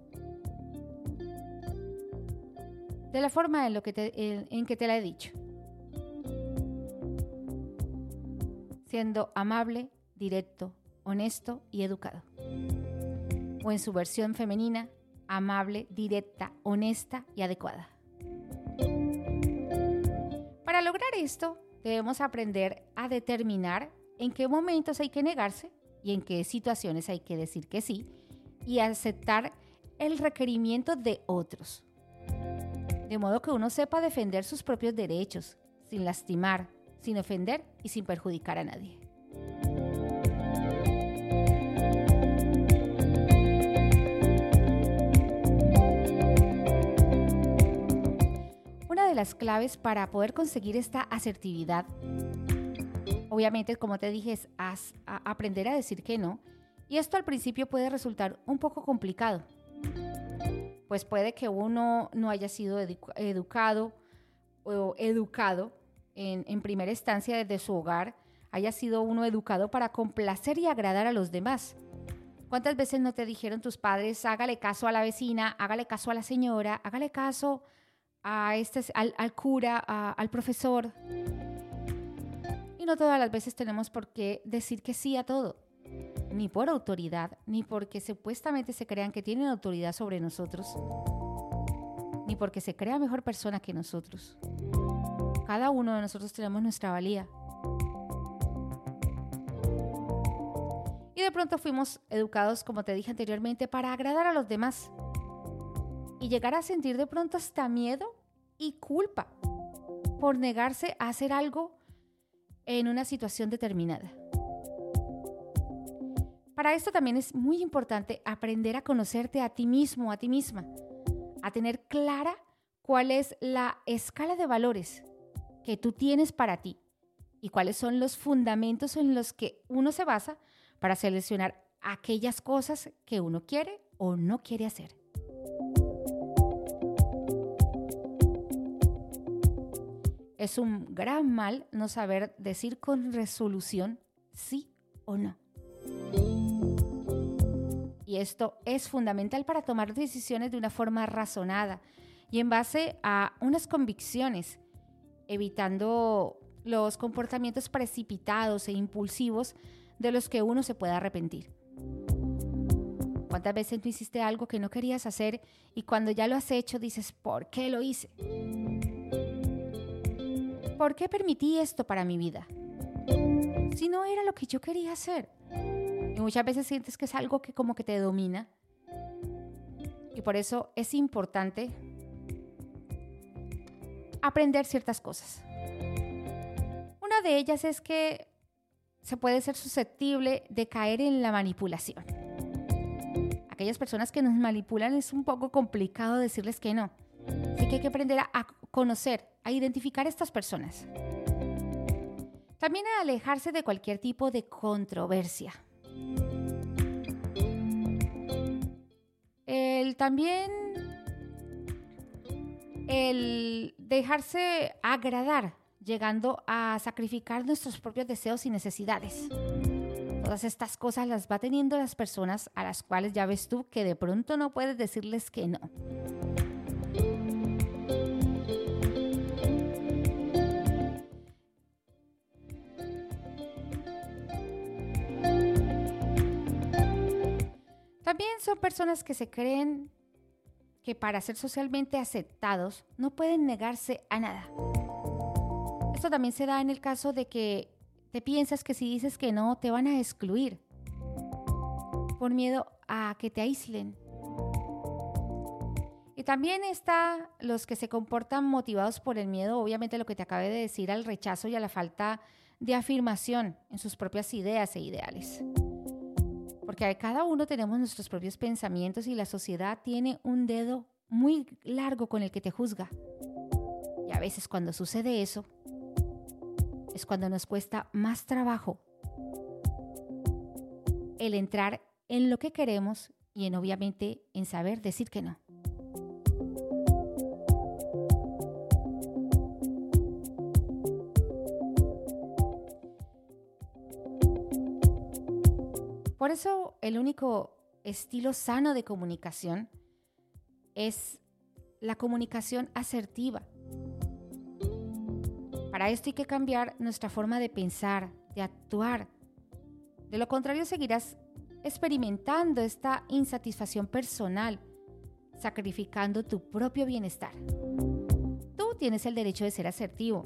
De la forma en que te la he dicho. Siendo amable, directo, honesto y educado. O en su versión femenina, amable, directa, honesta y adecuada. Para lograr esto, debemos aprender a determinar en qué momentos hay que negarse y en qué situaciones hay que decir que sí y aceptar el requerimiento de otros. De modo que uno sepa defender sus propios derechos, sin lastimar, sin ofender y sin perjudicar a nadie. Una de las claves para poder conseguir esta asertividad, obviamente, como te dije, es aprender a decir que no. Y esto al principio puede resultar un poco complicado. Pues puede que uno no haya sido educado en primera instancia desde su hogar, haya sido uno educado para complacer y agradar a los demás. ¿Cuántas veces no te dijeron tus padres, hágale caso a la vecina, hágale caso a la señora, hágale caso al cura, al profesor? Y no todas las veces tenemos por qué decir que sí a todo. Ni por autoridad, ni porque supuestamente se crean que tienen autoridad sobre nosotros, ni porque se crea mejor persona que nosotros. Cada uno de nosotros tenemos nuestra valía. Y de pronto fuimos educados, como te dije anteriormente, para agradar a los demás. Y llegar a sentir de pronto hasta miedo y culpa por negarse a hacer algo en una situación determinada. Para esto también es muy importante aprender a conocerte a ti mismo, a ti misma, a tener clara cuál es la escala de valores que tú tienes para ti y cuáles son los fundamentos en los que uno se basa para seleccionar aquellas cosas que uno quiere o no quiere hacer. Es un gran mal no saber decir con resolución sí o no. Y esto es fundamental para tomar decisiones de una forma razonada y en base a unas convicciones, evitando los comportamientos precipitados e impulsivos de los que uno se pueda arrepentir. ¿Cuántas veces tú hiciste algo que no querías hacer y cuando ya lo has hecho dices, ¿por qué lo hice? ¿Por qué permití esto para mi vida? Si no era lo que yo quería hacer. Y muchas veces sientes que es algo que como que te domina. Y por eso es importante aprender ciertas cosas. Una de ellas es que se puede ser susceptible de caer en la manipulación. Aquellas personas que nos manipulan es un poco complicado decirles que no. Así que hay que aprender a conocer, a identificar a estas personas. También a alejarse de cualquier tipo de controversia. El dejarse agradar, llegando a sacrificar nuestros propios deseos y necesidades. Todas estas cosas las va teniendo las personas a las cuales ya ves tú que de pronto no puedes decirles que no. También son personas que se creen que para ser socialmente aceptados no pueden negarse a nada. Esto también se da en el caso de que te piensas que si dices que no te van a excluir por miedo a que te aíslen. Y también está los que se comportan motivados por el miedo, obviamente lo que te acabé de decir, al rechazo y a la falta de afirmación en sus propias ideas e ideales. Porque cada uno tenemos nuestros propios pensamientos y la sociedad tiene un dedo muy largo con el que te juzga. Y a veces cuando sucede eso, es cuando nos cuesta más trabajo el entrar en lo que queremos y en obviamente en saber decir que no. Por eso el único estilo sano de comunicación es la comunicación asertiva. Para esto hay que cambiar nuestra forma de pensar, de actuar. De lo contrario, seguirás experimentando esta insatisfacción personal, sacrificando tu propio bienestar. Tú tienes el derecho de ser asertivo.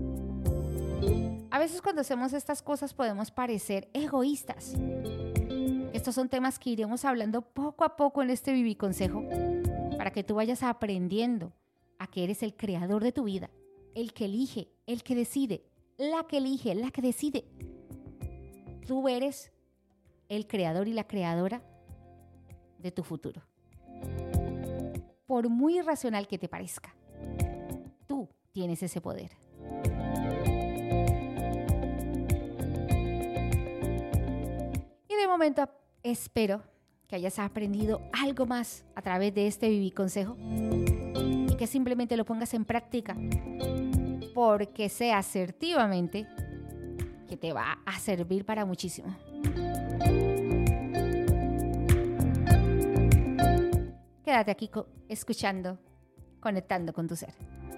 A veces cuando hacemos estas cosas podemos parecer egoístas. Estos son temas que iremos hablando poco a poco en este Viviconsejo para que tú vayas aprendiendo a que eres el creador de tu vida, el que elige, el que decide, la que elige, la que decide. Tú eres el creador y la creadora de tu futuro. Por muy irracional que te parezca, tú tienes ese poder. Y de momento espero que hayas aprendido algo más a través de este Viviconsejo y que simplemente lo pongas en práctica, porque sé asertivamente que te va a servir para muchísimo. Quédate aquí escuchando, conectando con tu ser.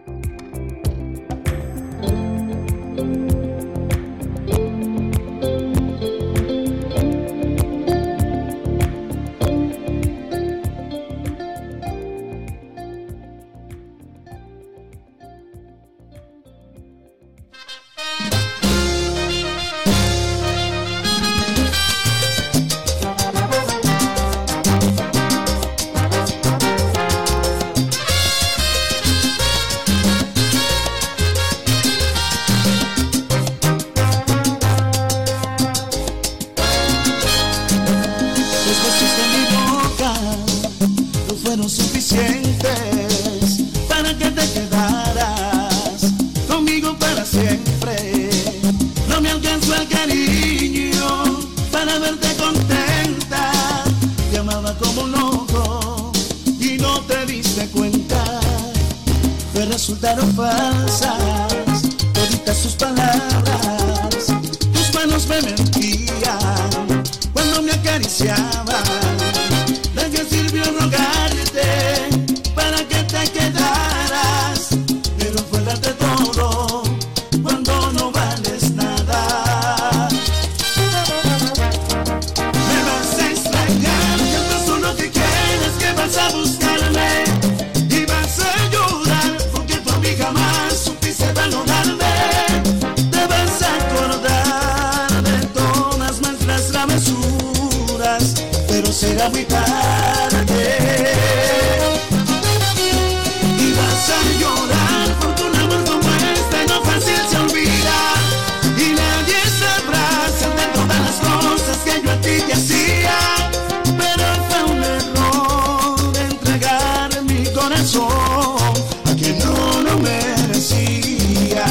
Suficientes para que te quedaras conmigo para siempre. No me alcanzó el cariño para verte contenta. Te amaba como un loco y no te diste cuenta. Te resultaron falsas toditas tus palabras. Tus manos me mentían cuando me acariciaban. De qué sirvió rogarte para que te quedaras, pero fue darte todo cuando no vales nada. Me vas a extrañar, yo no soy lo que quieres, que vas a buscarme y vas a llorar porque tú a mí jamás supiste valorarme. Te vas a acordar de todas nuestras travesuras, pero será muy tarde. Y vas a llorar porque un amor como este no fácil se olvida. Y nadie sabrá de todas las cosas que yo a ti te hacía. Pero fue un error entregar mi corazón a quien no lo merecía.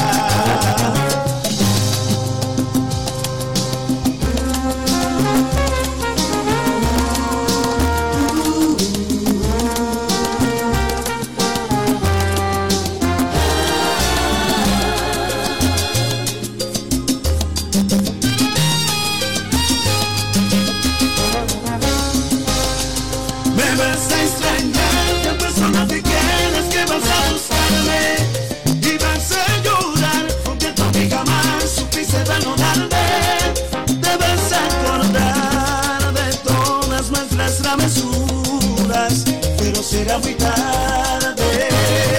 supiste valorarme. Debes acordar de todas nuestras travesuras, pero será muy tarde.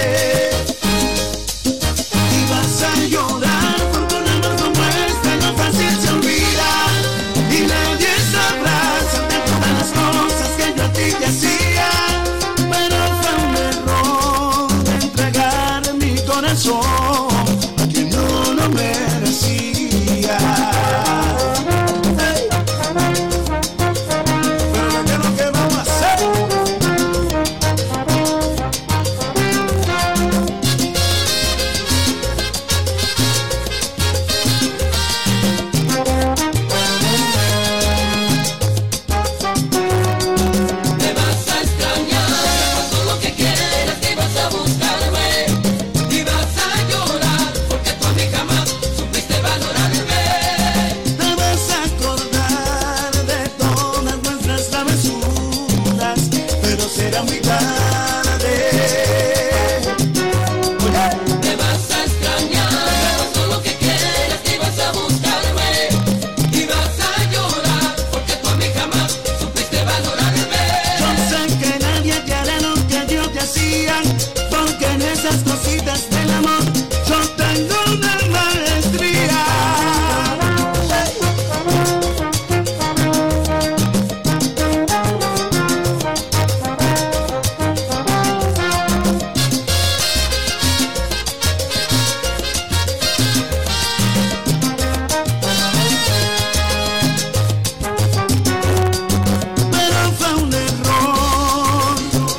Y vas a llorar porque un amor como este no fácil se olvida. Y nadie sabrá de todas las cosas que yo a ti te hacía. Pero fue un error de entregar mi corazón a quien no lo merecía. Hey. Pero ¿qué es lo que vamos a hacer? Me vas a extrañar todo lo que quieras, que vas a buscarme y vas a llorar porque tú a mí jamás supiste valorarme. Debes acordar de todas nuestras travesuras, pero será muy tarde. Oye. Me vas a extrañar todo lo que quieras, que vas a buscarme y vas a llorar porque tú a mí jamás supiste valorarme. Yo sé que nadie te hará lo que yo te hacía, porque en esas cositas del amor yo tengo una maestría. Pero fue un error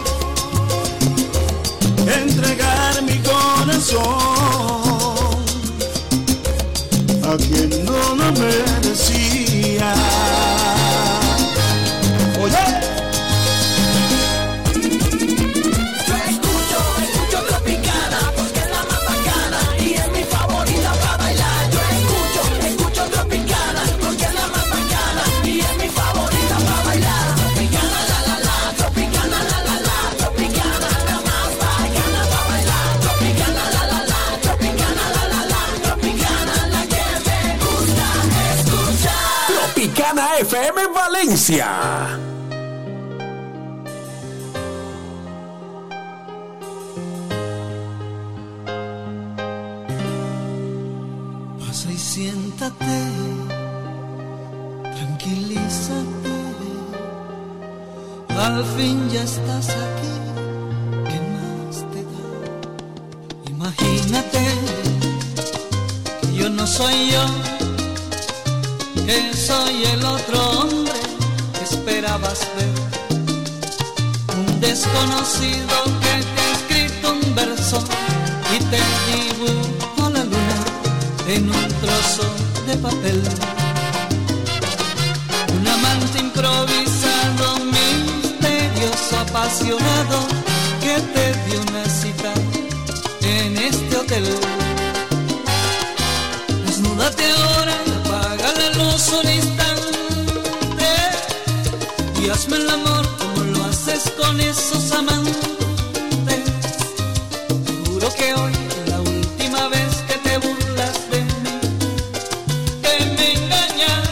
entregar mi corazón a quien no lo merecía. Oye. Yo escucho Tropicana porque es la más bacana y es mi favorita para bailar. Yo escucho Tropicana porque es la más bacana y es mi favorita para bailar. Tropicana la la la, Tropicana la la la, Tropicana la más bacana para bailar. Tropicana la la la, Tropicana la la la, Tropicana la que me gusta escuchar. Tropicana FM Valencia. Pasa y siéntate, tranquilízate. Al fin ya estás aquí, ¿qué más te da? Imagínate que yo no soy yo, que soy el otro hombre que esperabas ver. Un desconocido que te ha escrito un verso y te dibujo la luna en un trozo de papel. Un amante improvisado, misterioso, apasionado, que te dio una cita en este hotel. Desnúdate ahora, apaga la luz un instante y hazme el amor como lo haces con esos amantes. Seguro que hoy es la última vez que te burlas de mí, que me engañas.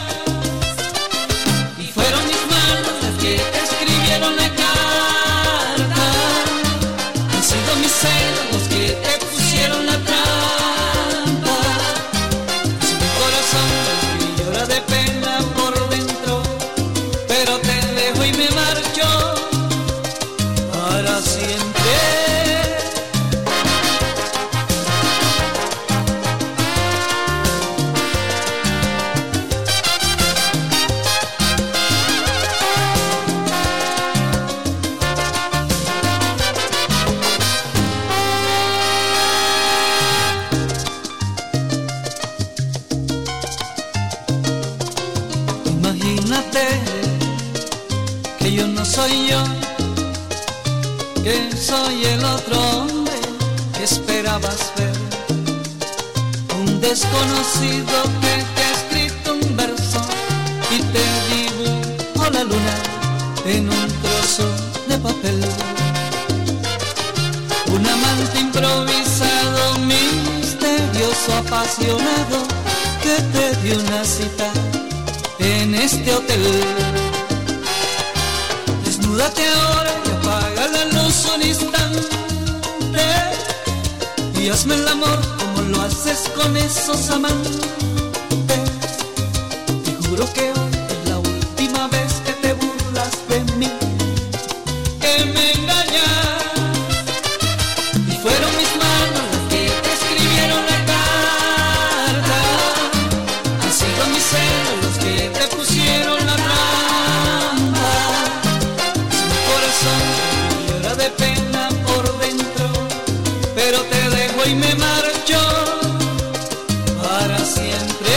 Y fueron mis manos las que te escribieron la carta, han sido mis celos los que te pusieron la trampa. Es mi corazón que llora de pena por dentro, pero te dejo y me marcho para siempre. Imagínate que yo no soy yo, que soy el otro hombre que esperabas ver. Un desconocido que te ha escrito un verso y te dibujó la luna en un trozo de papel. Un amante improvisado, misterioso, apasionado, que te y una cita en este hotel. Desnúdate ahora y apaga la luz un instante y hazme el amor como lo haces con esos amantes. Te juro que hoy es la última vez que te burlas de mí, que me engañas. Y fueron mis manos las que te escribieron la carta. Han sido mis celos los que te pusieron la trampa. Es mi corazón que llora de pena por dentro, pero te dejo y me marcho para siempre.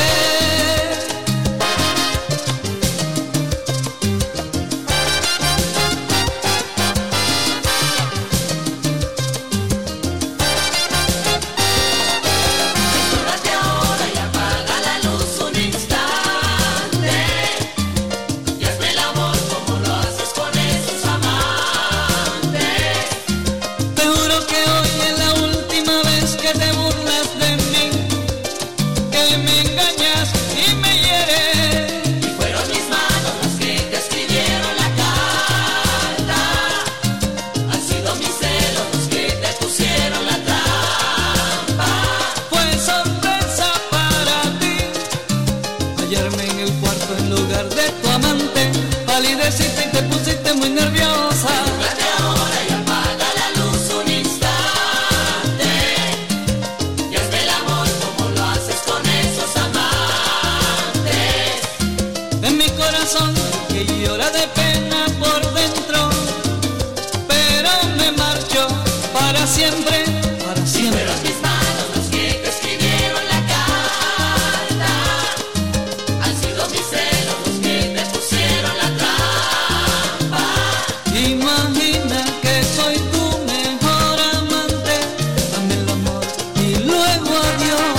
Desnúdate ahora y apaga la luz un instante y hazme el amor como lo haces con esos amantes. Te juro que hoy es la última vez que te burlas de mí, que me engañas y me hieres. Y fueron mis manos las que te escribieron la carta. Han sido mis celos los que te pusieron la trampa. Fue sorpresa para ti hallarme en el cuarto en lugar de tu amante. Palideciste y te pusiste muy nerviosa. Desnúdate ahora y apaga la luz un instante y hazme el amor como lo haces con esos amantes. En mi corazón que llora de pena por dentro, pero me marcho para siempre, para siempre. Fueron mis manos los que te escribieron la carta. Han sido mis celos los que te pusieron la trampa. Imagina que soy tu mejor amante, dame el amor y luego adiós.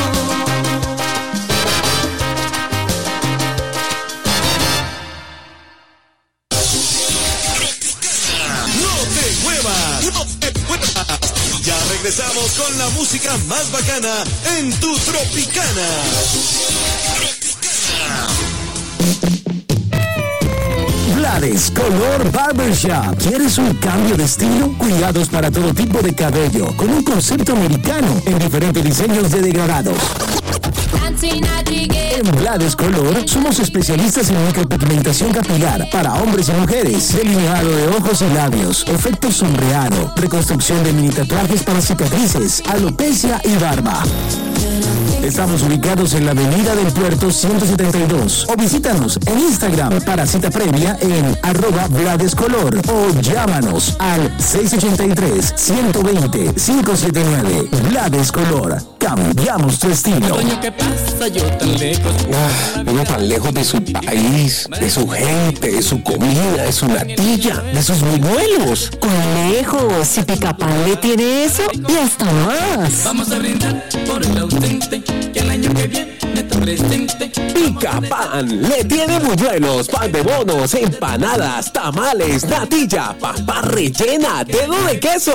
No te muevas, no te muevas. Ya regresamos con la música más bacana en tu Tropicana. Blades Color Barbershop. ¿Quieres un cambio de estilo? Cuidados para todo tipo de cabello, con un concepto americano en diferentes diseños de degradados. En Blades Color somos especialistas en micropigmentación capilar para hombres y mujeres, delineado de ojos y labios, efecto sombreado, reconstrucción de mini tatuajes para cicatrices, alopecia y barba. Estamos ubicados en la Avenida del Puerto 172 o visítanos en Instagram para cita previa en @bladescolor o llámanos al 683-120-579. Blades Color. Cambiamos tu estilo. ¿Qué pasa? Yo tan lejos. Uno tan lejos de su país, de su gente, de su comida, de su natilla, de sus buñuelos. Lejos, si Picapán le tiene eso y hasta más. Vamos a brindar por el ausente, que el año que viene está presente. Picapán le tiene buñuelos, pan de bonos, empanadas, tamales, natilla, papa rellena, dedo de queso.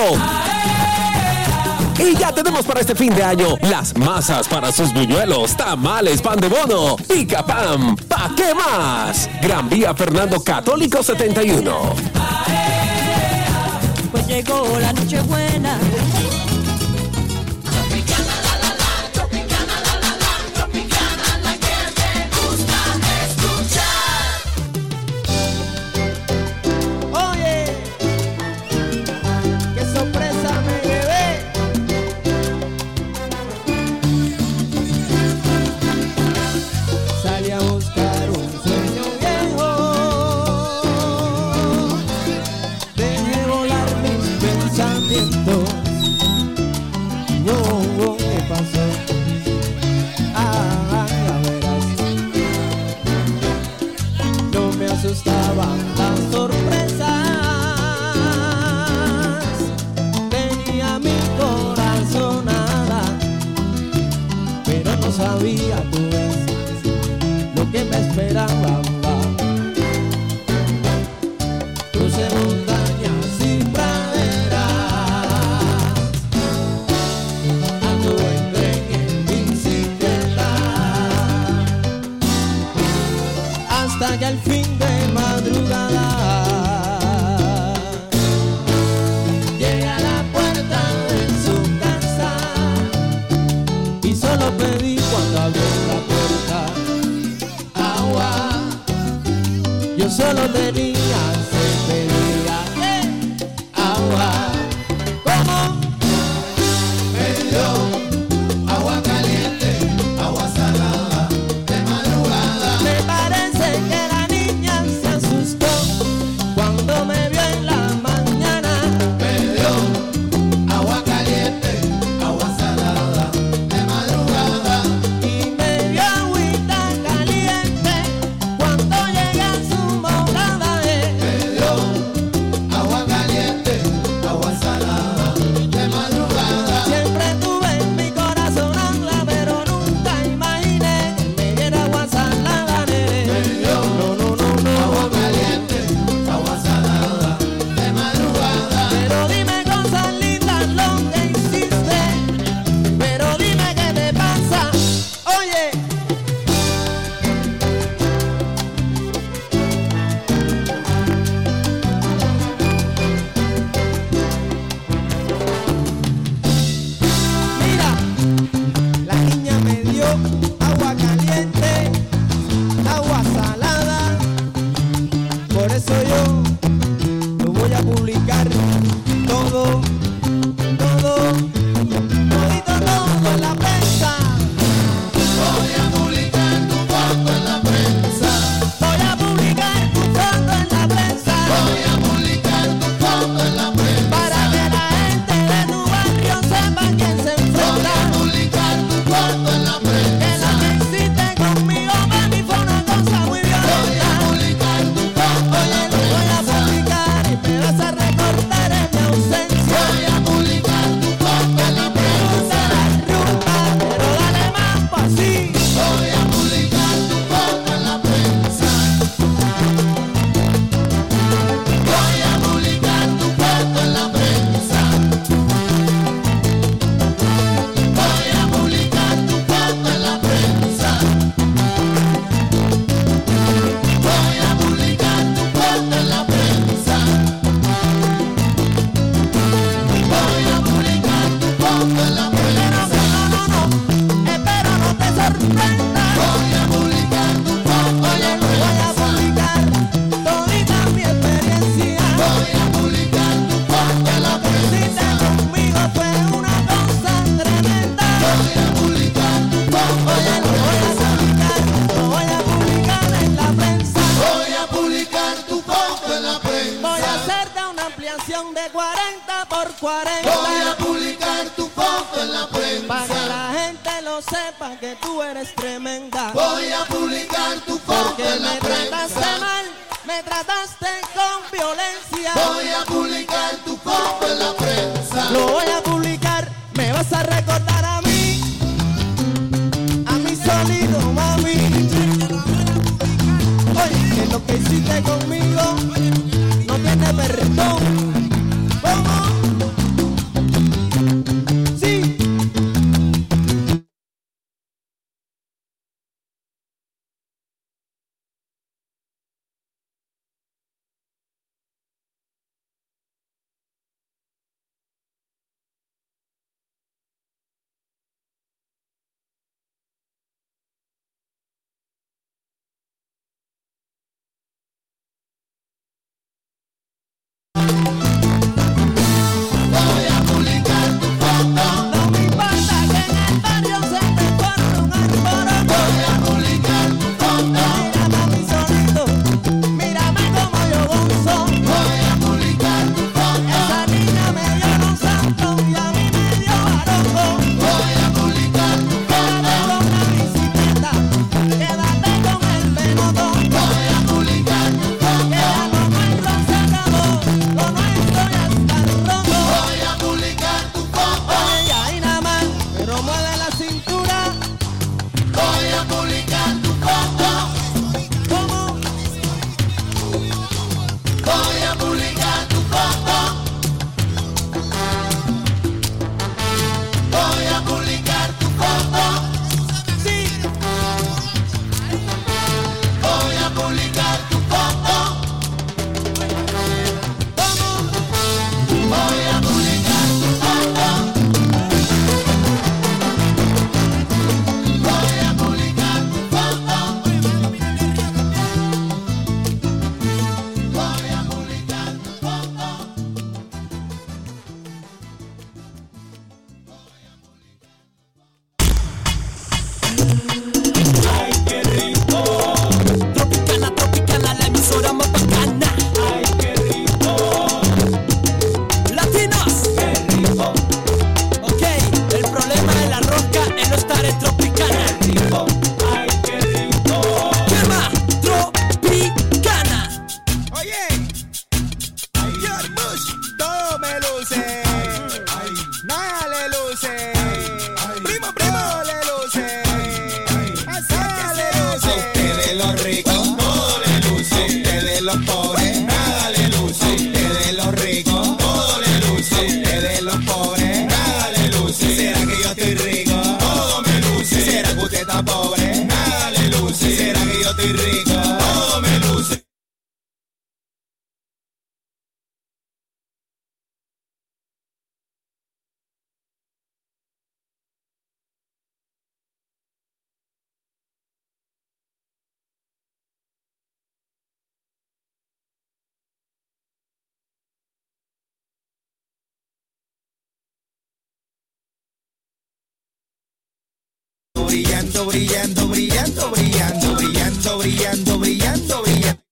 Y ya tenemos para este fin de año las masas para sus buñuelos, tamales, pan de bono. Picapán, ¿pa' qué más? Gran Vía Fernando Católico 71. Pues llegó la noche buena. llega ya el fin de madrugada. Llega a la puerta de su casa y solo pedí cuando abrió la puerta agua. Yo solo tenía sed, pedía agua. ¿Cómo? Me dio agua caliente, agua salada, de madrugada. Me parece que la niña se asustó cuando me vio en la mañana. Me dio agua caliente, agua salada, de madrugada. Y me dio agüita caliente cuando llegué a su morada. Me dio agua caliente, agua salada, de madrugada. Siempre tuve en mi corazón agua, pero nunca imaginé que me diera agua salada, nene. Me dio agua caliente, agua salada, de madrugada. Pero dime cosas lindas lo que hiciste, pero dime qué te pasa. Oye, mira, la niña me dio agua caliente, agua salada. Por eso yo lo voy a publicar todo, todo, todito todo en la prensa. Voy a publicar tu foto en la prensa. Voy a publicar tu foto en la prensa. Voy a publicar tu foto en la prensa. Para que la gente de tu barrio sepa quién se Voy enfrenta. a publicar tu foto en la Que prensa. lo que hiciste conmigo, mami, fue una cosa muy Voy a violenta. publicar tu foto en Oye, la lo voy a prensa. publicar y me vas a recordar en mi ausencia. Voy a publicar tu foto en la prensa. Rumba, pero dale más pa' así. Voy a publicar tu foto en la prensa. Voy a publicar tu foto en la prensa. Voy a publicar tu foto en la prensa. Voy a publicar tu foto en la prensa. Voy a publicar tu foto en la prensa. Espero no te sorprenda. Voy a publicar tu foto en Oye, la voy a prensa. publicar todita mi experiencia. Voy a publicar tu foto en la Lo que hiciste prensa. conmigo fue una cosa tremenda. Voy a publicar tu foto en Oye, la lo voy a prensa. publicar, lo voy a publicar en la prensa. Voy a publicar tu foto en la prensa. Voy a hacerte una ampliación de 40 por 40. Voy a publicar tu foto en la Para que prensa. la gente lo sepa que tú eres tremenda. Voy a publicar tu foto Porque en la me trataste prensa. mal, me trataste con violencia. Voy a publicar tu foto en la prensa. Lo voy a publicar, me vas a recordar a mí solito, mami. Oye, que lo que hiciste conmigo no tiene perdón. ¿Cómo? Sí. brillando, brillando, brillando, brillando, brillando, brillando, brillando, brillando.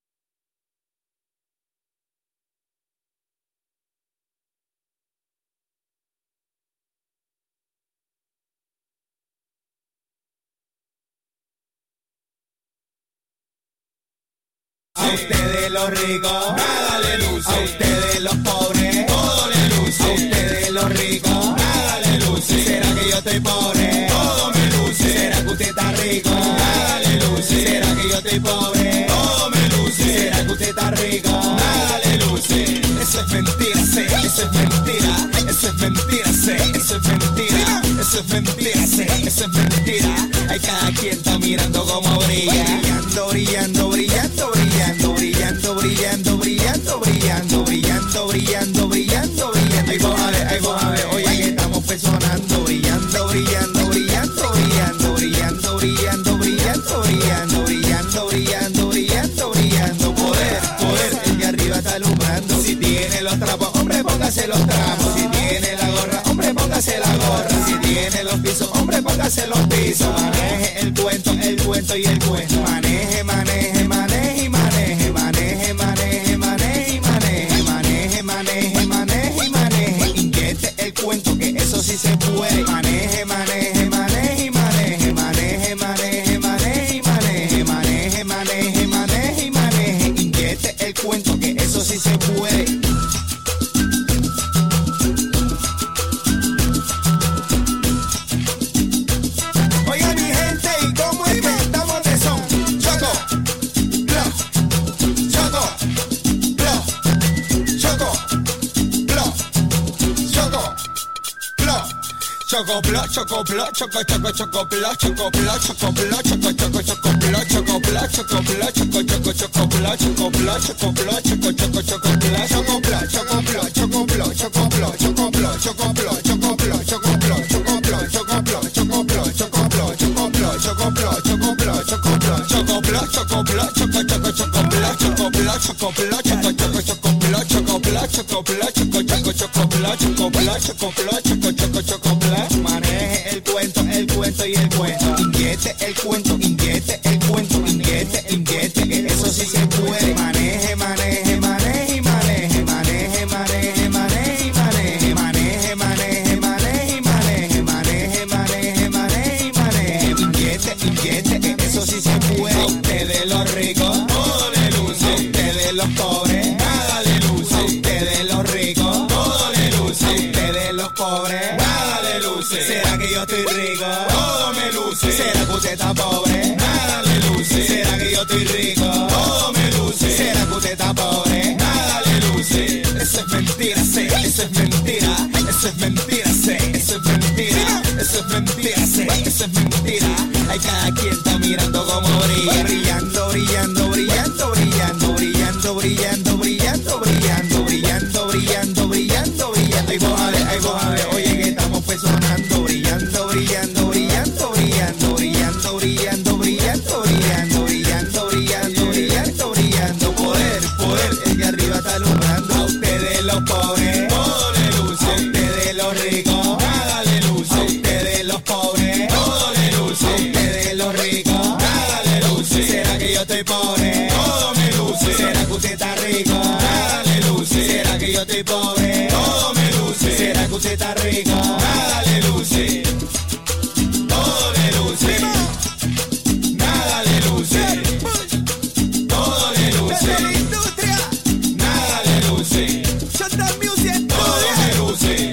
A ustedes los ricos, nada le luce. A ustedes los pobres, todo le luce. A ustedes los ricos, nada le luce. ¿Será que yo estoy pobre? Todo me luce. ¿Será que usted está rico? Nada le luce. ¿Será que yo estoy pobre? Todo me luce. ¿Será que usted está rico? Nada le luce. Eso es mentira, sé. Eso es mentira. Eso es mentira, sé. Eso es mentira. Eso es mentira, sé. Eso es mentira. Hay cada quien está mirando cómo brilla. Brillando, brillando, brillando, brillando, brillando, brillando, brillando, brillando, brillando, brillando, brillando, brillando. Ay, vos a ver, oye que estamos personando. Brillando, brillando, brillando, brillando, brillando, brillando, brillando, brillando, brillando, brillando, brillando, brillando. Poder, poder, el de arriba está alumbrando. Si tiene los trapos, hombre, póngase los trapos. Si tiene la gorra, hombre, póngase la gorra. Si tiene los pisos, hombre, póngase los pisos. Maneje el cuento y el cuento. Maneje, maneje, maneje y maneje, maneje, maneje, maneje y maneje, maneje, maneje, maneje y maneje. Inyecte el cuento que eso sí se puede. Maneje, maneje, maneje y maneje, maneje, maneje, maneje y maneje, maneje, maneje, maneje y maneje. Inyecte el cuento que eso sí se puede. Chocoplo, chocoplo, choco, choco, chocoplo, chocoplo, chocoplo, choco, choco, chocoplo, chocoplo, chocoplo, choco, choco, chocoplo, chocoplo, chocoplo, choco, choco, chocoplo, chocoplo, chocoplo, chocoplo, chocoplo, chocoplo, chocoplo, chocoplo, chocoplo, chocoplo, chocoplo, chocoplo, chocoplo, chocoplo, chocoplo, chocoplo, chocoplo, chocoplo, choco, choco, chocoplo, chocoplo, chocoplo, choco, choco, chocoplo, chocoplo, chocoplo, choco, choco, chocoplo, chocoplo, chocoplo, choco, choco, chocoplo. Maneje el cuento y el cuento. Inyecte el cuento, inyecte el cuento, inyecte, inyecte, que eso sí se puede. Maneje, maneje, maneje y maneje, maneje, maneje, maneje y maneje, maneje, maneje, maneje y maneje, maneje, maneje, maneje y maneje. Inyecte, inyecte, que eso sí se puede. A ustedes los ricos, todo le luce. A ustedes los pobres, nada le luce. A ustedes los ricos, todo le luce. A ustedes los pobres, ¿será que yo estoy rico? Todo me luce. ¿Será que usted está pobre? Nada le luce. ¿Será que yo estoy rico? Todo me luce. ¿Será que usted está pobre? Nada le luce. Eso es mentira, sé. Eso es mentira. Eso es mentira, sé. Eso es mentira. Eso es mentira, sé. Eso es mentira. Hay cada quien está mirando cómo brilla. Brillando, brillando, brillando, brillando, brillando, brillando, brillando, brillando, brillando, brillando, brillando, brillando. Ay, vos a ver, oye que estamos sonando, brillando, brillando, brillando, brillando, brillando, brillando, brillando, brillando, brillando, brillando, brillando, brillando. Poder, poder, el de arriba está alumbrando. A ustedes los pobres, todo le luce. A ustedes los ricos, nada le luce. A ustedes los pobres, todo le luce. A ustedes los ricos, nada le luce. ¿Será que yo estoy pobre? Todo me luce. ¿Será que usted está rico? Nada le luce. ¿Será que yo estoy pobre? Todo me luce. ¿Será que usted está rico? Nada le luce. Todo le luce. Nada le luce. Todo le luce. Nada le luce. Todo le luce.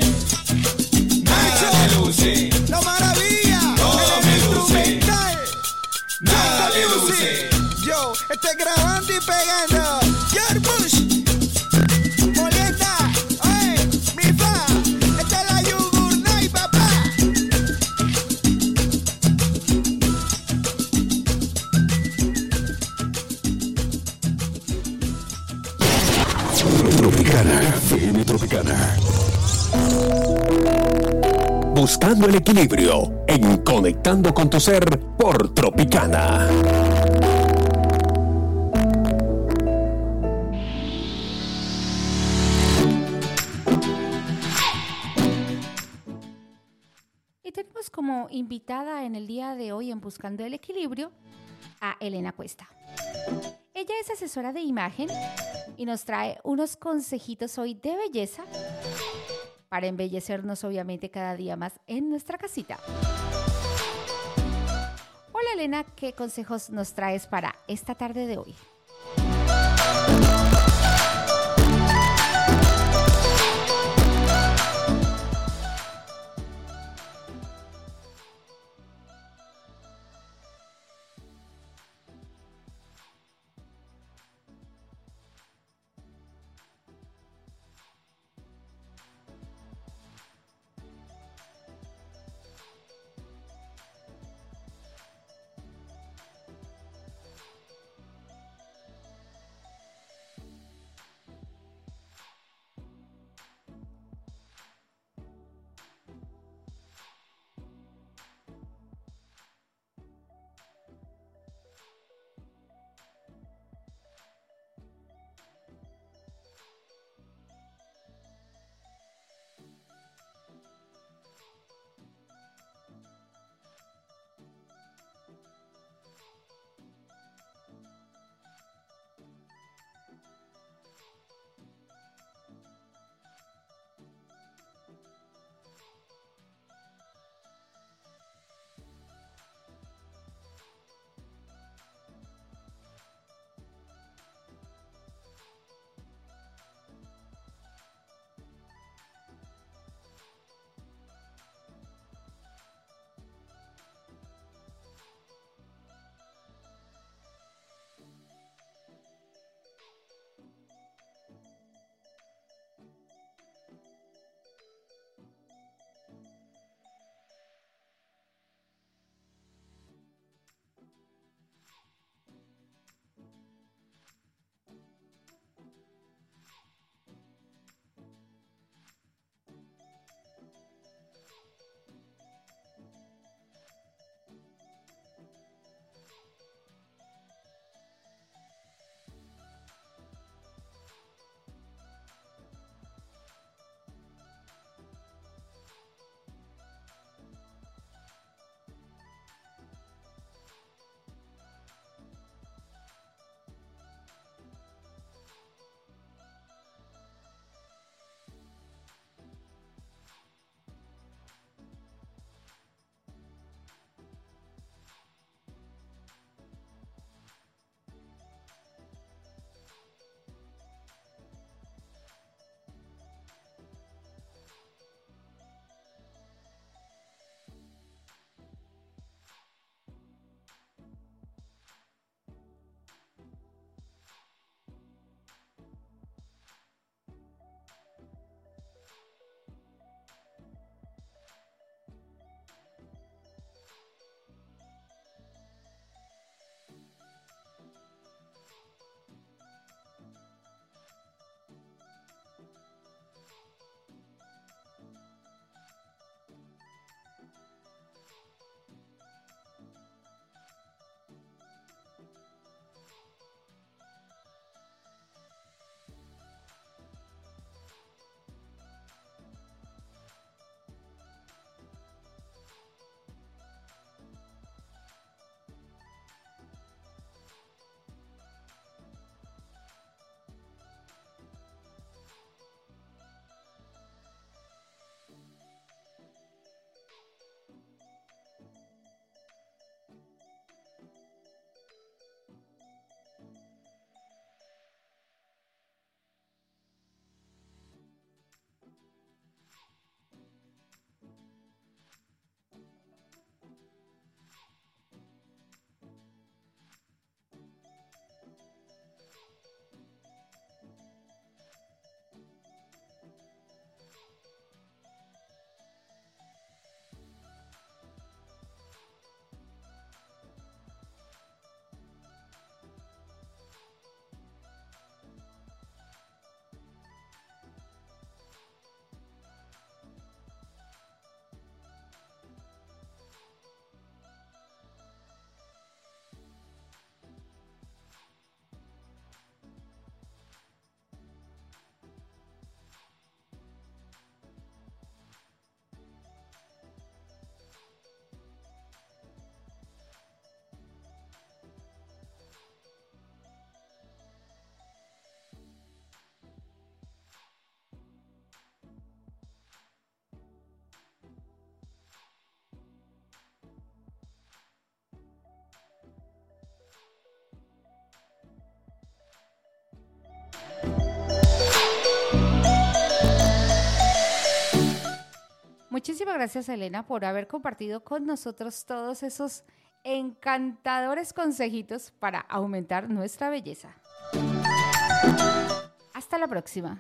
Nada le luce. La maravilla. Todo me luce. Nada le luce. Yo estoy grabando y pegando. George Bush. Molesta. Oye, mi fa. Esta es la Yugurnay, papá. Tropicana, FM Tropicana. Buscando el equilibrio en Conectando con tu Ser por Tropicana. como invitada en el día de hoy en Buscando el Equilibrio a Elena Cuesta. Ella es asesora de imagen y nos trae unos consejitos hoy de belleza para embellecernos obviamente cada día más en nuestra casita. Hola Elena, ¿qué consejos nos traes para esta tarde de hoy? gracias, Elena, por haber compartido con nosotros todos esos encantadores consejitos para aumentar nuestra belleza. Hasta la próxima.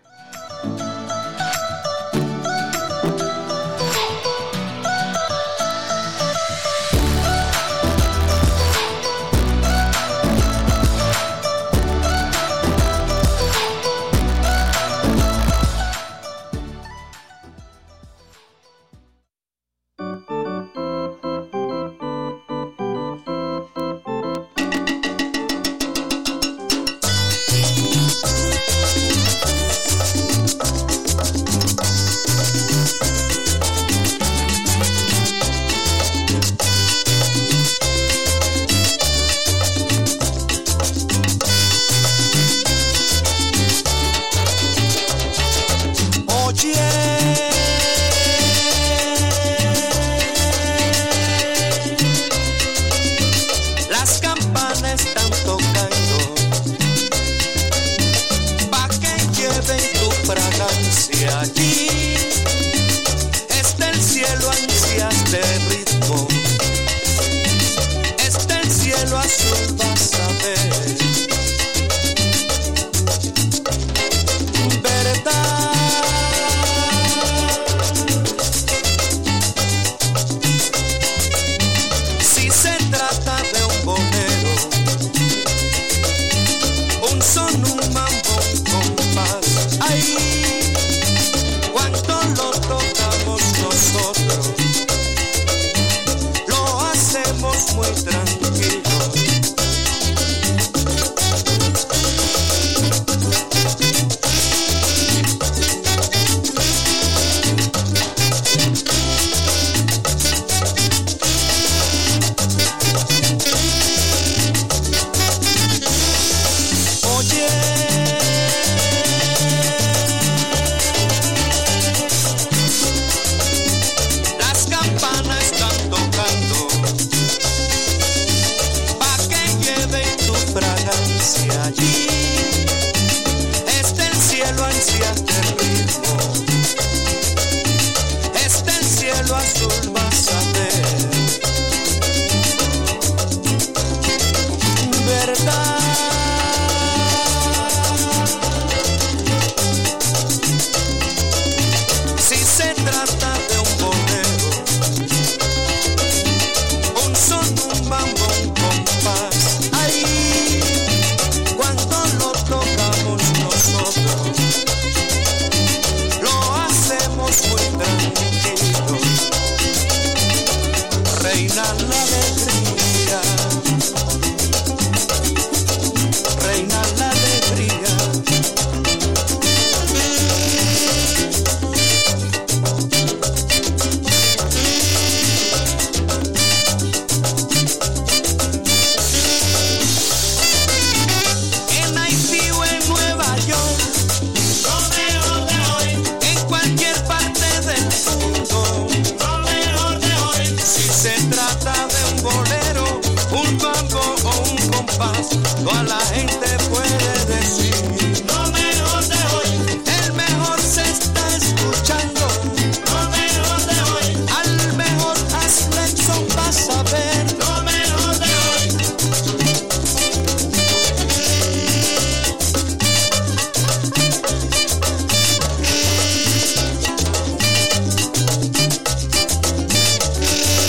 Toda la gente puede decir lo mejor de hoy. El mejor se está escuchando. Lo mejor de hoy. Al mejor hazle son vas a ver lo mejor de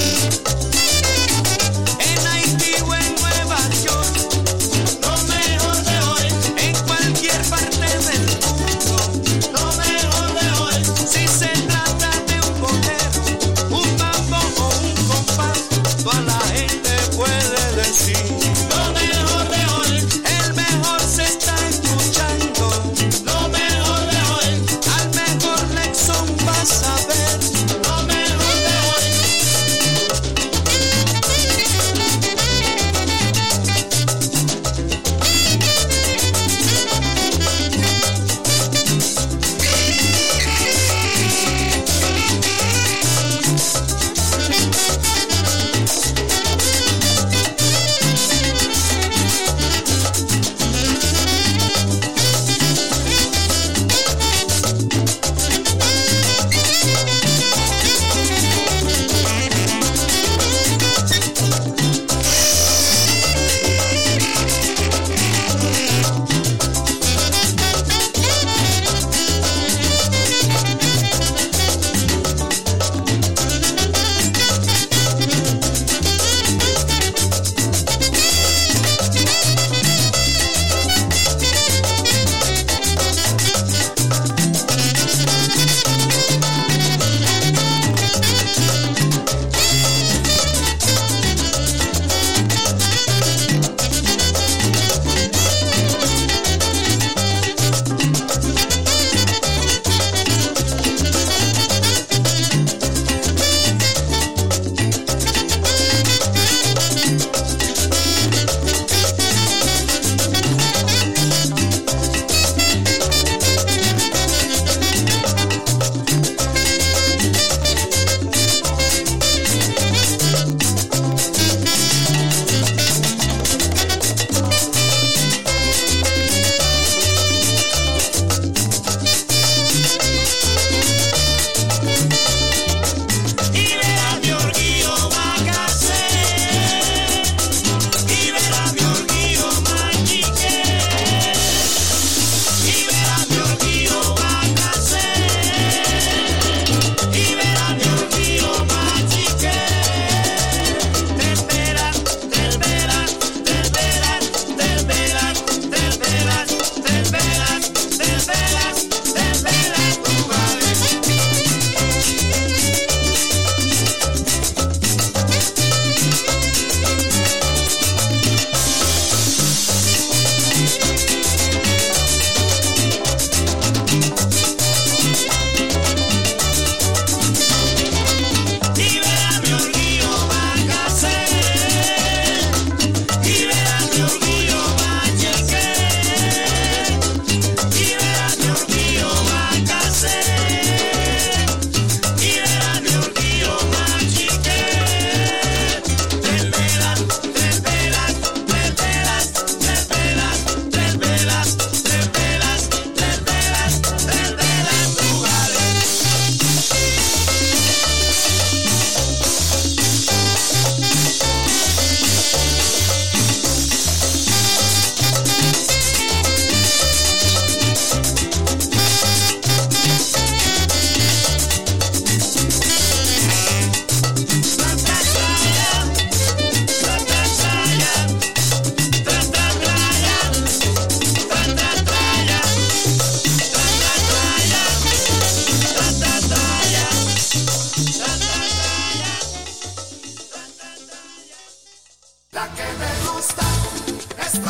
En Haití o en Nueva York, lo mejor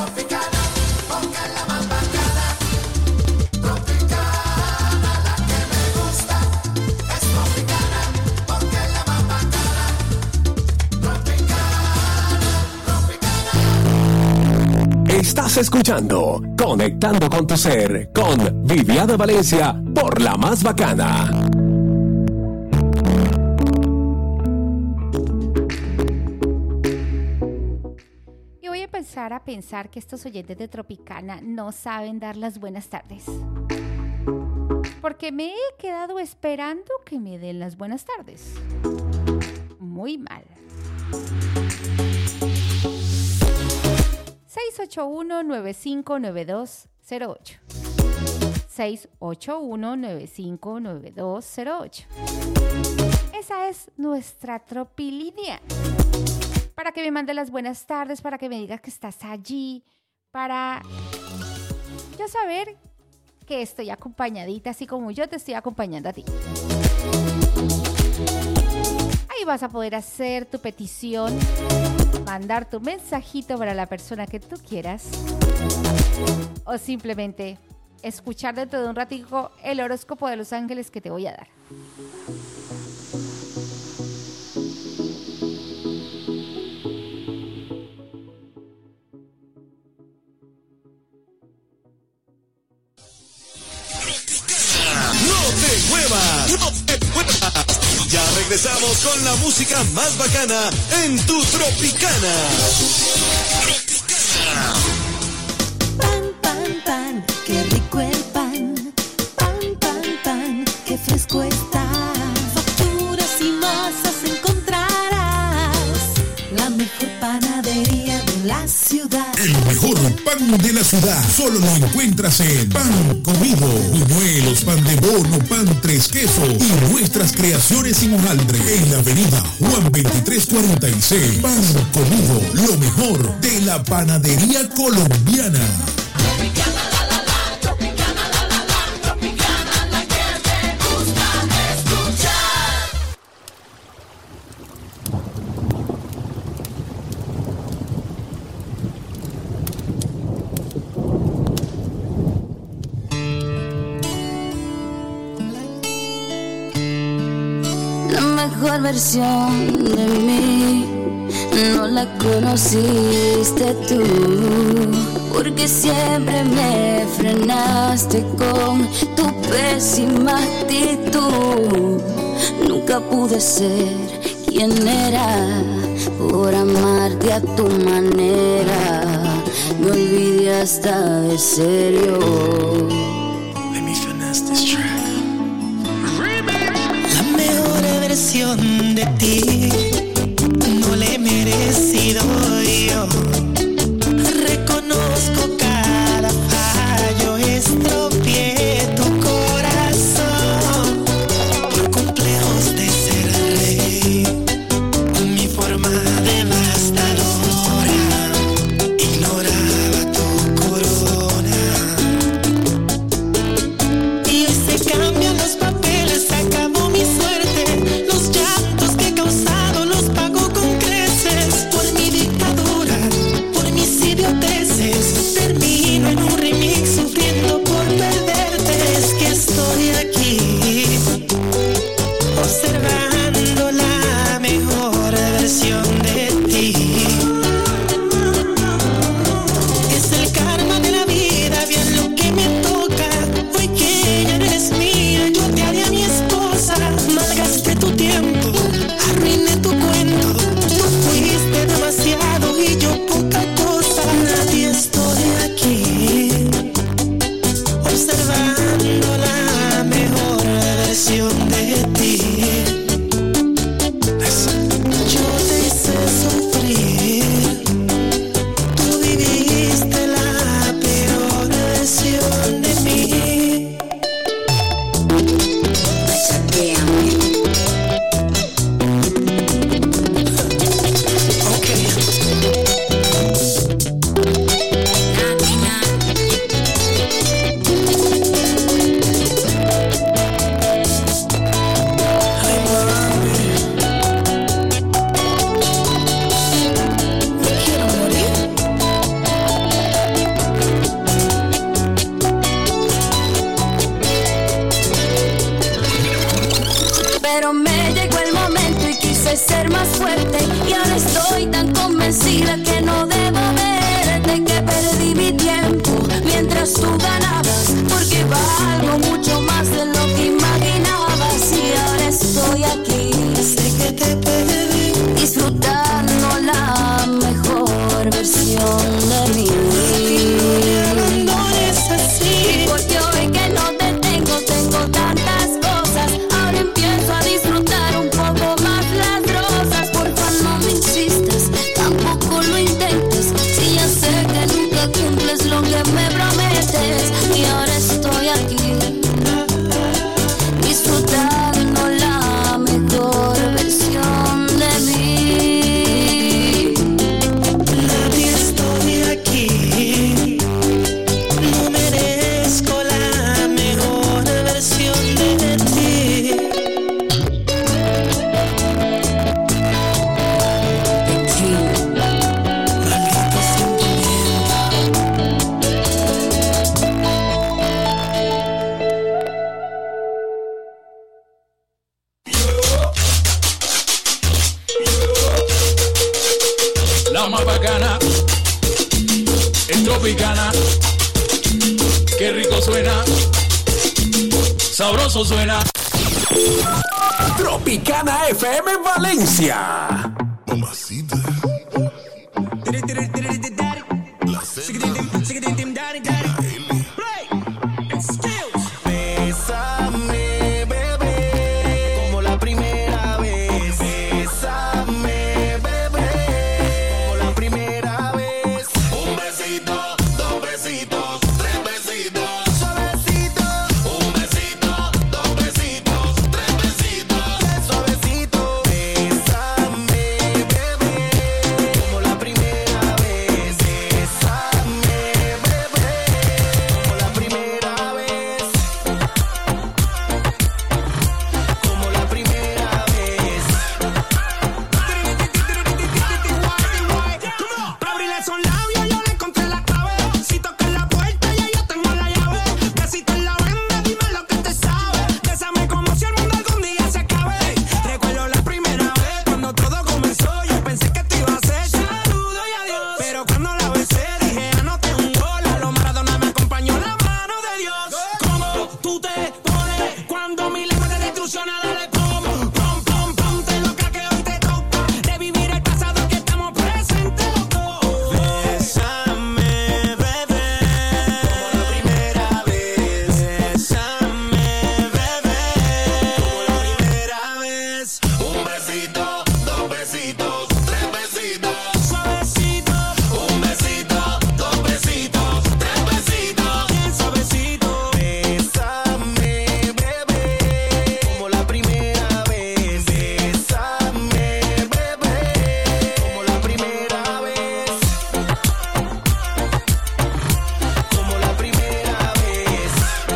Tropicana, porque es la más bacana. Tropicana, la que me gusta. Es tropicana, porque es la más bacana. Tropicana. Estás escuchando Conectando con tu Ser con Viviana Valencia por La Más Bacana. Y voy a empezar a pensar que estos oyentes de Tropicana no saben dar las buenas tardes. Porque me he quedado esperando que me den las buenas tardes. Muy mal. 681-959208. 681-959208. Esa es nuestra tropilínea. Para que me mande las buenas tardes, para que me digas que estás allí, para yo saber que estoy acompañadita, así como yo te estoy acompañando a ti. Ahí vas a poder hacer tu petición, mandar tu mensajito para la persona que tú quieras, o simplemente escuchar dentro de un ratico el horóscopo de los ángeles que te voy a dar. No te muevas. Ya regresamos con la música más bacana en tu Tropicana. Pan, pan, pan, qué rico el pan. Pan, pan, pan, qué fresco está. Facturas y masas encontrarás. La mejor panadería de la ciudad. El mejor pan de la ciudad solo lo encuentras en Pan Comido. Buñuelos, pan de bono, pan tres quesos y nuestras creaciones sin hojaldre. En la avenida Juan 2346. Pan Comido, lo mejor de la panadería colombiana. La mejor versión de mí no la conociste tú, porque siempre me frenaste con tu pésima actitud. Nunca pude ser quien era por amarte a tu manera. Me olvidé hasta de serio. Let me finesse this track. La mejor versión de ti no le he merecido yo. Reconozco cada fallo, estropeé tu corazón por complejos de ser rey. Mi forma devastadora ignoraba tu corona. Y hoy se cambian los papeles, se acabó mi suerte. Los llantos que he causado no de que perdí mi tiempo mientras tú ganabas, porque valgo mucho más de lo que imaginabas. Y ahora estoy aquí, sé que te perdí, disfrutando la mejor versión de mí. Y porque hoy que no te tengo tantas cosas, ahora empiezo a disfrutar un poco más las rosas. Porfa, no me insistas, tampoco lo intentes, si ya sé que nunca cumples lo que me prometes. Y ahora estoy aquí, disfrutando la mejor versión de mí. Mami, estoy aquí, no merezco la mejor versión de ti. Maldito La más bacana es Tropicana. Qué rico suena, sabroso suena. Tropicana FM Valencia. Mamacita. La Zelda. Bésame, bebé, como la primera vez. Bésame, bebé, como la primera vez. Un besito, dos besitos, tres besitos, suavecito. Un besito, dos besitos, tres besitos, suavecito. Bésame, bebé, como la primera vez. Bésame, bebé, como la primera vez. Como la primera vez. Para abrirle esos labios yo le encontré la clave. Si tocas la puerta ya yo tengo la llave. Besito en la venda, dime lo que te sabe. Bésame como si el mundo algún día se acabe. Recuerdo la primera vez cuando todo comenzó. Yo pensé que te iba a hacer saludo y adiós, pero cuando la besé dije anoté un gol. A lo Maradona me acompañó la mano de Dios. ¿Cómo tú te pones cuando mi lengua te destrucciona? Dale como pom pom pom, te loca que hoy te toca revivir el pasado que estamos presentes los dos. Bésame, bebé, como la primera vez. Bésame, bebé, como la primera vez. Un besito, dos besitos, tres besitos, suavecito. Un besito, dos besitos, tres besitos, bien suavecito. Bésame, bebé, como la primera vez. Bésame, bebé, como la primera vez. Como la primera vez.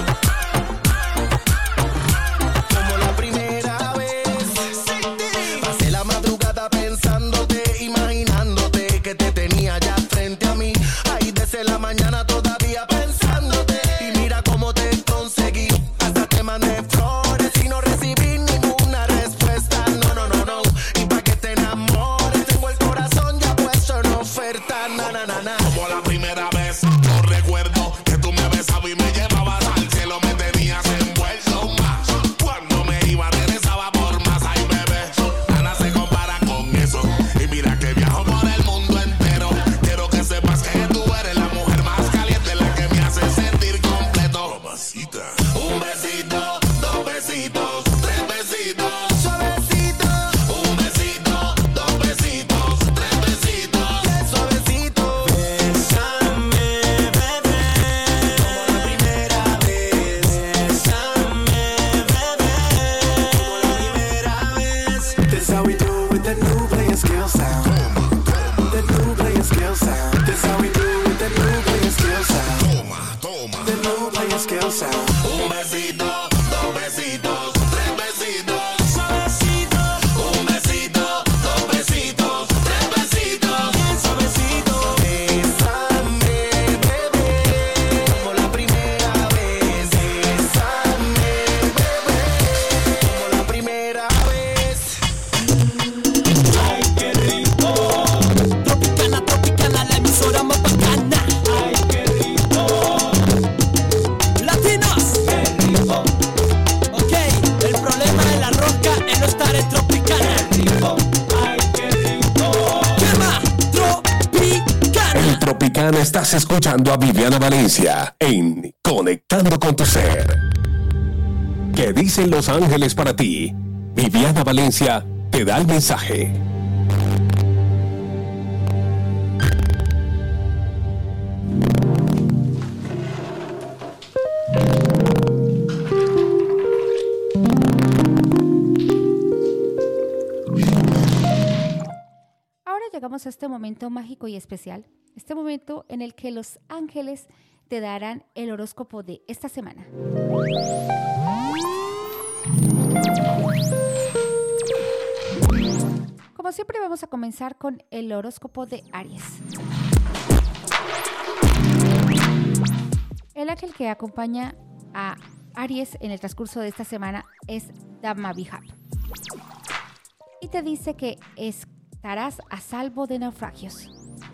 Como la primera vez. Pasé la madrugada pensándote, imaginándote que te tenía ya frente a mí. Ahí desde la mañana todavía pensándote. Y mira cómo te conseguí. Hasta te mandé flores y no recibí ninguna respuesta. No, no, no, no. Y pa' que te enamores, tengo el corazón ya puesto en oferta. Na, na, na, na. Como la primera vez, no recuerdo que tú me besabas y me llevabas al cielo, me tenías envuelto más. Cuando me iba regresaba por más, ay bebé, nada se compara con eso. Y mira que viajo por el mundo entero. Quiero que sepas que tú eres la mujer más caliente, la que me hace sentir completo. Mamacita. Un besito, dos besitos, tres besitos, suavecito. Un besito, dos besitos, tres besitos, bien suavecito. Bésame, bebé, como la primera vez. Bésame, bebé, como la primera vez. This how we do with the new player skill sound. The new player skill sound. This how we do with the new player skill sound. The new player skill sound. Un besito, dos besitos, tres besitos, suavecito. Un besito, dos besitos, tres besitos, bien suavecito. Bésame, bebé, como la primera vez. Bésame, bebé, como la primera vez. Ay, qué rico. Tropicana, Tropicana, la emisora más bacana. mañana estás escuchando a Viviana Valencia en Conectando con tu Ser. ¿Qué dicen los ángeles para ti? Viviana Valencia te da el mensaje. Ahora llegamos a este momento mágico y especial, este momento en el que los ángeles te darán el horóscopo de esta semana. Como siempre vamos a comenzar con el horóscopo de Aries. El ángel que acompaña a Aries en el transcurso de esta semana es Damavihab y te dice que estarás a salvo de naufragios.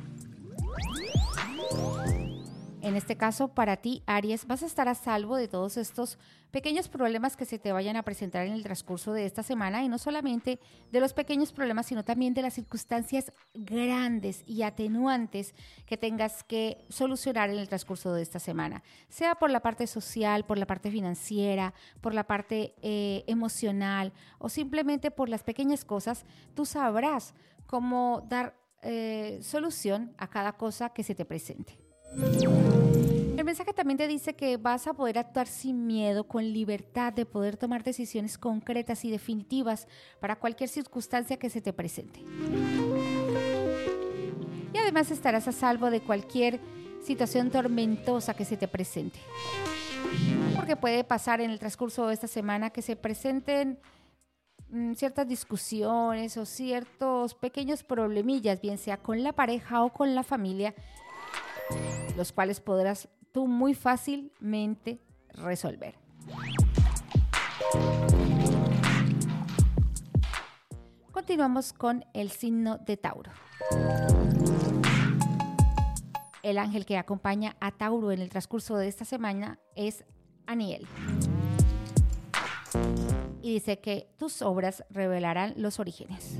En este caso, para ti, Aries, vas a estar a salvo de todos estos pequeños problemas que se te vayan a presentar en el transcurso de esta semana, y no solamente de los pequeños problemas, sino también de las circunstancias grandes y atenuantes que tengas que solucionar en el transcurso de esta semana, sea por la parte social, por la parte financiera, por la parte emocional o simplemente por las pequeñas cosas. Tú sabrás cómo dar solución a cada cosa que se te presente. El mensaje también te dice que vas a poder actuar sin miedo, con libertad de poder tomar decisiones concretas y definitivas para cualquier circunstancia que se te presente. Y además estarás a salvo de cualquier situación tormentosa que se te presente. Porque puede pasar en el transcurso de esta semana que se presenten ciertas discusiones o ciertos pequeños problemillas, bien sea con la pareja o con la familia, los cuales podrás tú muy fácilmente resolver. Continuamos con el signo de Tauro. El ángel que acompaña a Tauro en el transcurso de esta semana es Aniel. Y dice que tus obras revelarán los orígenes.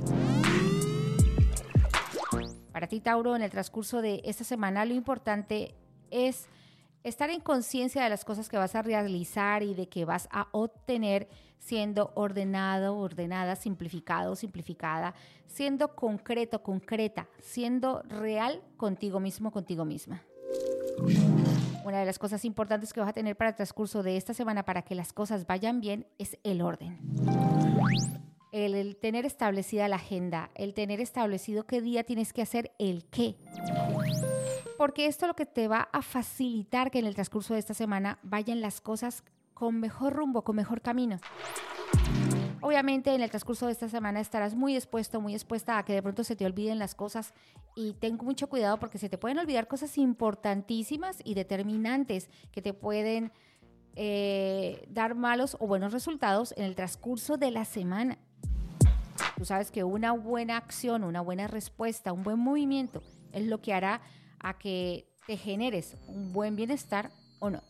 Para ti, Tauro, en el transcurso de esta semana, lo importante es estar en conciencia de las cosas que vas a realizar y de que vas a obtener, siendo ordenado, ordenada, simplificado, simplificada, siendo concreto, concreta, siendo real contigo mismo, contigo misma. Una de las cosas importantes que vas a tener para el transcurso de esta semana para que las cosas vayan bien es el orden. El tener establecida la agenda, el tener establecido qué día tienes que hacer el qué. Porque esto es lo que te va a facilitar que en el transcurso de esta semana vayan las cosas con mejor rumbo, con mejor camino. Obviamente en el transcurso de esta semana estarás muy expuesta a que de pronto se te olviden las cosas, y ten mucho cuidado porque se te pueden olvidar cosas importantísimas y determinantes que te pueden dar malos o buenos resultados en el transcurso de la semana. Tú sabes que una buena acción, una buena respuesta, un buen movimiento es lo que hará a que te generes un buen bienestar o no.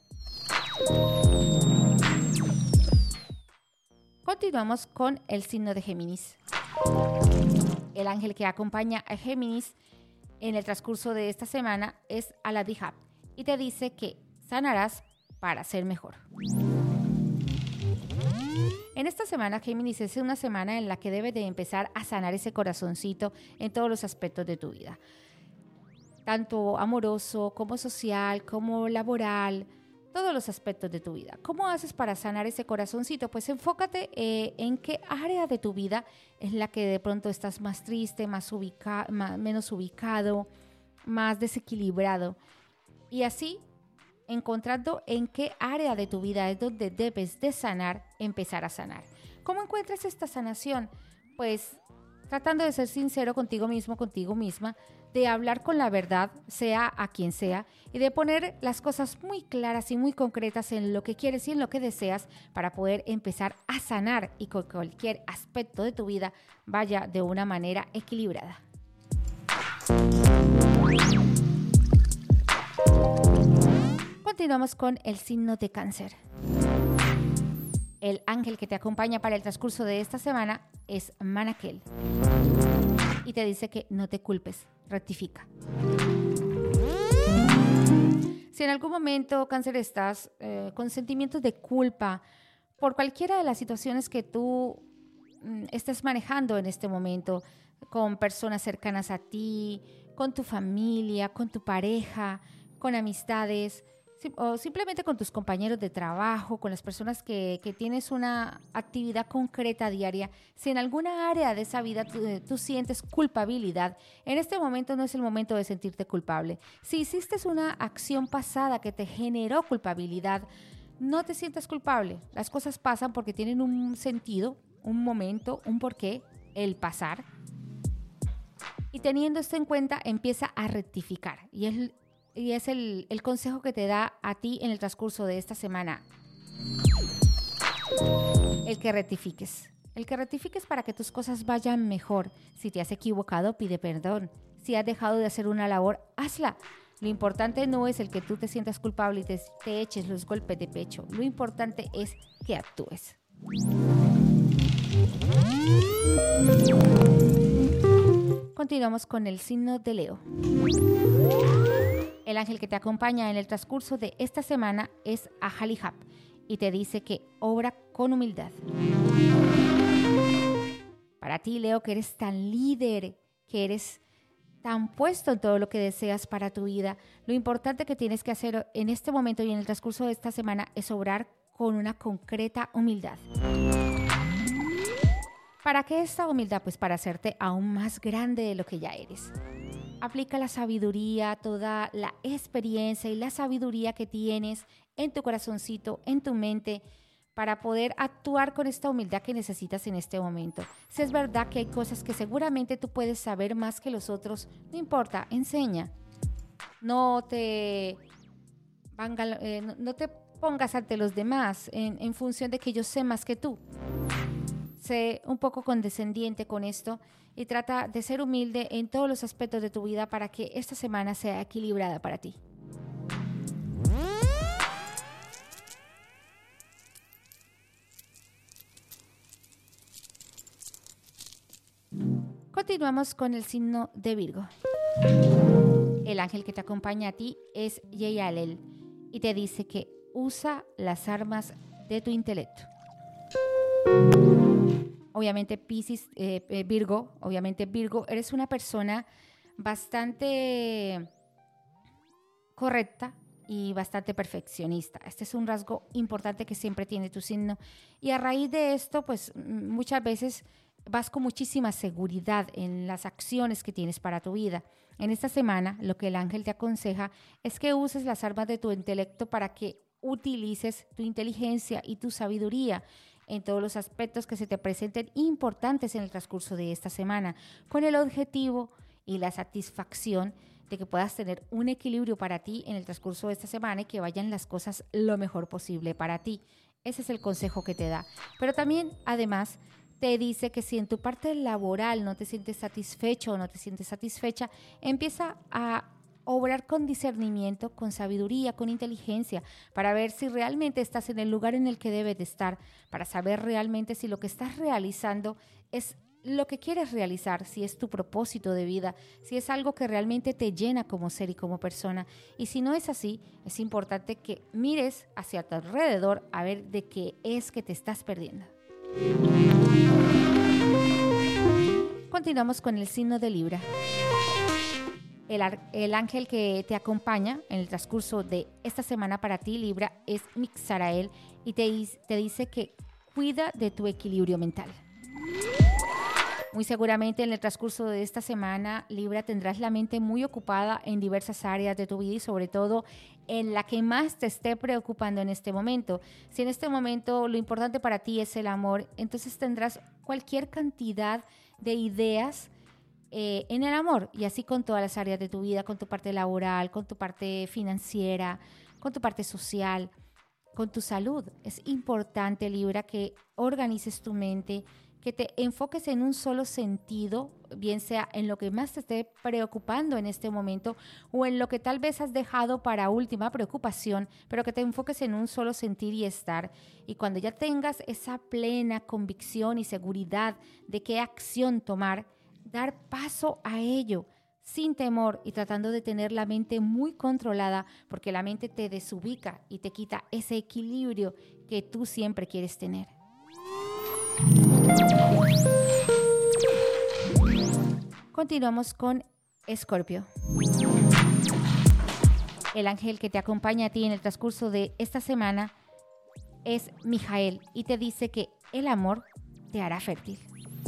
Continuamos con el signo de Géminis. El ángel que acompaña a Géminis en el transcurso de esta semana es Aladihab y te dice que sanarás para ser mejor. En esta semana, Géminis, es una semana en la que debes de empezar a sanar ese corazoncito en todos los aspectos de tu vida. Tanto amoroso, como social, como laboral, todos los aspectos de tu vida. ¿Cómo haces para sanar ese corazoncito? Pues enfócate en qué área de tu vida es la que de pronto estás más triste, menos ubicado, más desequilibrado. Y así, encontrando en qué área de tu vida es donde debes de sanar, empezar a sanar. ¿Cómo encuentras esta sanación? Pues tratando de ser sincero contigo mismo, contigo misma, de hablar con la verdad, sea a quien sea, y de poner las cosas muy claras y muy concretas en lo que quieres y en lo que deseas para poder empezar a sanar y que cualquier aspecto de tu vida vaya de una manera equilibrada. Continuamos con el signo de Cáncer. El ángel que te acompaña para el transcurso de esta semana es Manakel y te dice que no te culpes, rectifica. Si en algún momento, Cáncer, estás con sentimientos de culpa por cualquiera de las situaciones que tú estés manejando en este momento, con personas cercanas a ti, con tu familia, con tu pareja, con amistades, o simplemente con tus compañeros de trabajo, con las personas que tienes una actividad concreta diaria, si en alguna área de esa vida tú sientes culpabilidad, en este momento no es el momento de sentirte culpable. Si hiciste una acción pasada que te generó culpabilidad, no te sientas culpable. Las cosas pasan porque tienen un sentido, un momento, un porqué, el pasar. Y teniendo esto en cuenta, empieza a rectificar. Y es el consejo que te da a ti en el transcurso de esta semana. El que rectifiques. El que rectifiques para que tus cosas vayan mejor. Si te has equivocado, pide perdón. Si has dejado de hacer una labor, hazla. Lo importante no es el que tú te sientas culpable y te eches los golpes de pecho. Lo importante es que actúes. Continuamos con el signo de Leo. El ángel que te acompaña en el transcurso de esta semana es Ahalihab y te dice que obra con humildad. Para ti, Leo, que eres tan líder, que eres tan puesto en todo lo que deseas para tu vida, lo importante que tienes que hacer en este momento y en el transcurso de esta semana es obrar con una concreta humildad. ¿Para qué esta humildad? Pues para hacerte aún más grande de lo que ya eres. Aplica la sabiduría, toda la experiencia y la sabiduría que tienes en tu corazoncito, en tu mente, para poder actuar con esta humildad que necesitas en este momento. Si es verdad que hay cosas que seguramente tú puedes saber más que los otros, no importa, enseña. No te pongas ante los demás en función de que yo sé más que tú. Sé un poco condescendiente con esto y trata de ser humilde en todos los aspectos de tu vida para que esta semana sea equilibrada para ti. Continuamos con el signo de Virgo. El ángel que te acompaña a ti es Yeyalel y te dice que usa las armas de tu intelecto. Obviamente Virgo, eres una persona bastante correcta y bastante perfeccionista. Este es un rasgo importante que siempre tiene tu signo. Y a raíz de esto, pues muchas veces vas con muchísima seguridad en las acciones que tienes para tu vida. En esta semana, lo que el ángel te aconseja es que uses las armas de tu intelecto para que utilices tu inteligencia y tu sabiduría en todos los aspectos que se te presenten importantes en el transcurso de esta semana, con el objetivo y la satisfacción de que puedas tener un equilibrio para ti en el transcurso de esta semana y que vayan las cosas lo mejor posible para ti. Ese es el consejo que te da. Pero también, además, te dice que si en tu parte laboral no te sientes satisfecho o no te sientes satisfecha, empieza a obrar con discernimiento, con sabiduría, con inteligencia, para ver si realmente estás en el lugar en el que debes de estar, para saber realmente si lo que estás realizando es lo que quieres realizar, si es tu propósito de vida, si es algo que realmente te llena como ser y como persona. Y si no es así, es importante que mires hacia tu alrededor a ver de qué es que te estás perdiendo. Continuamos con el signo de Libra. El ángel que te acompaña en el transcurso de esta semana para ti, Libra, es Mixarael y te dice que cuida de tu equilibrio mental. Muy seguramente en el transcurso de esta semana, Libra, tendrás la mente muy ocupada en diversas áreas de tu vida y sobre todo en la que más te esté preocupando en este momento. Si en este momento lo importante para ti es el amor, entonces tendrás cualquier cantidad de ideas en el amor, y así con todas las áreas de tu vida, con tu parte laboral, con tu parte financiera, con tu parte social, con tu salud. Es importante, Libra, que organices tu mente, que te enfoques en un solo sentido, bien sea en lo que más te esté preocupando en este momento o en lo que tal vez has dejado para última preocupación, pero que te enfoques en un solo sentir y estar. Y cuando ya tengas esa plena convicción y seguridad de qué acción tomar, dar paso a ello, sin temor y tratando de tener la mente muy controlada, porque la mente te desubica y te quita ese equilibrio que tú siempre quieres tener. Continuamos con Escorpio. El ángel que te acompaña a ti en el transcurso de esta semana es Mijael y te dice que el amor te hará fértil.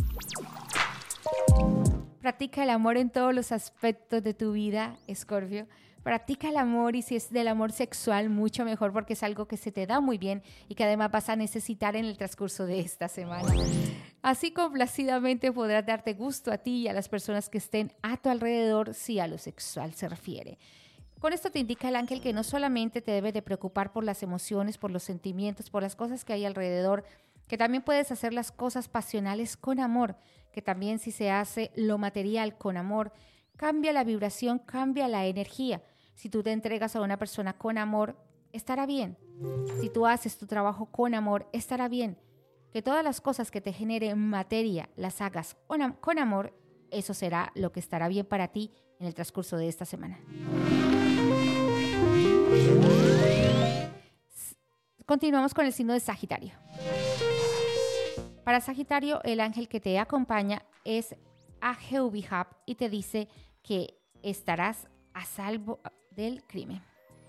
Practica el amor en todos los aspectos de tu vida, Escorpio. Practica el amor y si es del amor sexual, mucho mejor porque es algo que se te da muy bien y que además vas a necesitar en el transcurso de esta semana. Así complacidamente podrás darte gusto a ti y a las personas que estén a tu alrededor si a lo sexual se refiere. Con esto te indica el ángel que no solamente te debes de preocupar por las emociones, por los sentimientos, por las cosas que hay alrededor, que también puedes hacer las cosas pasionales con amor, que también si se hace lo material con amor, cambia la vibración, cambia la energía. Si tú te entregas a una persona con amor, estará bien. Si tú haces tu trabajo con amor, estará bien. Que todas las cosas que te generen materia las hagas con amor, eso será lo que estará bien para ti en el transcurso de esta semana. Continuamos con el signo de Sagitario. Para Sagitario, el ángel que te acompaña es Aheu-Bihab y te dice que estarás a salvo del crimen.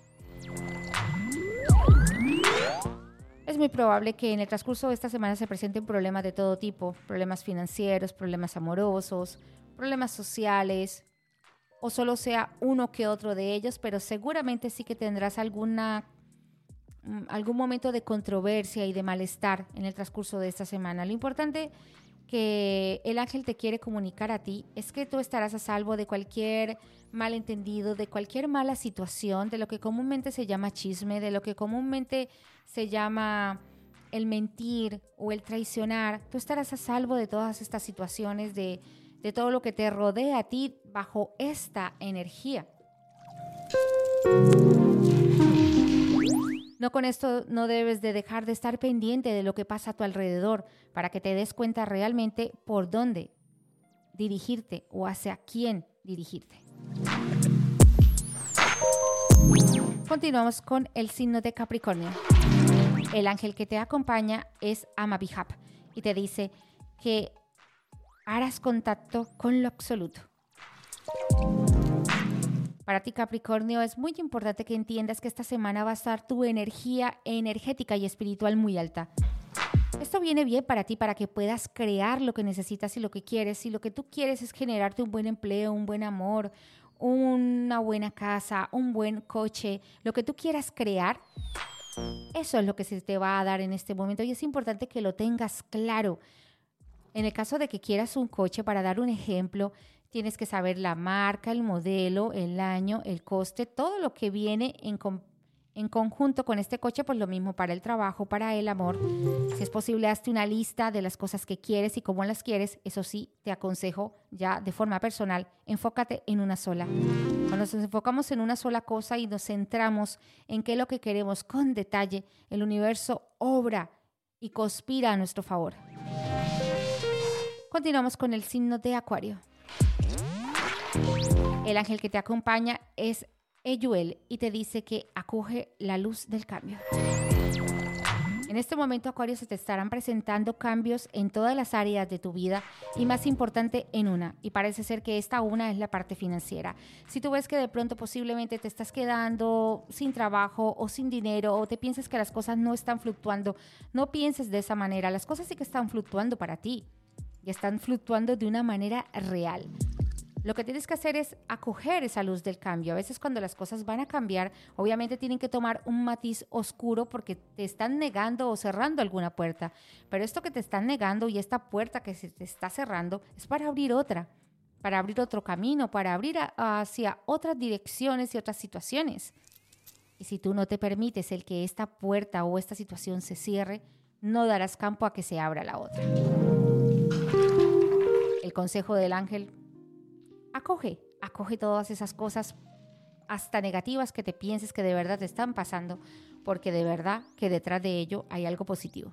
Es muy probable que en el transcurso de esta semana se presenten problemas de todo tipo, problemas financieros, problemas amorosos, problemas sociales, o solo sea uno que otro de ellos, pero seguramente sí que tendrás algún momento de controversia y de malestar en el transcurso de esta semana. Lo importante que el ángel te quiere comunicar a ti es que tú estarás a salvo de cualquier malentendido, de cualquier mala situación, de lo que comúnmente se llama chisme, de lo que comúnmente se llama el mentir o el traicionar. Tú estarás a salvo de todas estas situaciones, de todo lo que te rodea a ti bajo esta energía. No, con esto no debes de dejar de estar pendiente de lo que pasa a tu alrededor para que te des cuenta realmente por dónde dirigirte o hacia quién dirigirte. Continuamos con el signo de Capricornio. El ángel que te acompaña es Ama-Bihab y te dice que harás contacto con lo absoluto. Para ti, Capricornio, es muy importante que entiendas que esta semana va a estar tu energía energética y espiritual muy alta. Esto viene bien para ti, para que puedas crear lo que necesitas y lo que quieres. Si lo que tú quieres es generarte un buen empleo, un buen amor, una buena casa, un buen coche, lo que tú quieras crear, eso es lo que se te va a dar en este momento y es importante que lo tengas claro. En el caso de que quieras un coche, para dar un ejemplo, tienes que saber la marca, el modelo, el año, el coste, todo lo que viene en conjunto con este coche, pues lo mismo para el trabajo, para el amor. Si es posible, hazte una lista de las cosas que quieres y cómo las quieres. Eso sí, te aconsejo ya de forma personal, enfócate en una sola. Cuando nos enfocamos en una sola cosa y nos centramos en qué es lo que queremos con detalle, el universo obra y conspira a nuestro favor. Continuamos con el signo de Acuario. El ángel que te acompaña es Eyuel y te dice que acoge la luz del cambio. En este momento, Acuario, se te estarán presentando cambios en todas las áreas de tu vida y más importante en una, y parece ser que esta una es la parte financiera. Si tú ves que de pronto posiblemente te estás quedando sin trabajo o sin dinero o te piensas que las cosas no están fluctuando, no pienses de esa manera. Las cosas sí que están fluctuando para ti y están fluctuando de una manera real. Lo que tienes que hacer es acoger esa luz del cambio. A veces cuando las cosas van a cambiar, obviamente tienen que tomar un matiz oscuro porque te están negando o cerrando alguna puerta. Pero esto que te están negando y esta puerta que se te está cerrando es para abrir otra, para abrir otro camino, para abrir hacia otras direcciones y otras situaciones. Y si tú no te permites el que esta puerta o esta situación se cierre, no darás campo a que se abra la otra. El consejo del ángel: acoge todas esas cosas, hasta negativas que te pienses que de verdad te están pasando, porque de verdad que detrás de ello hay algo positivo.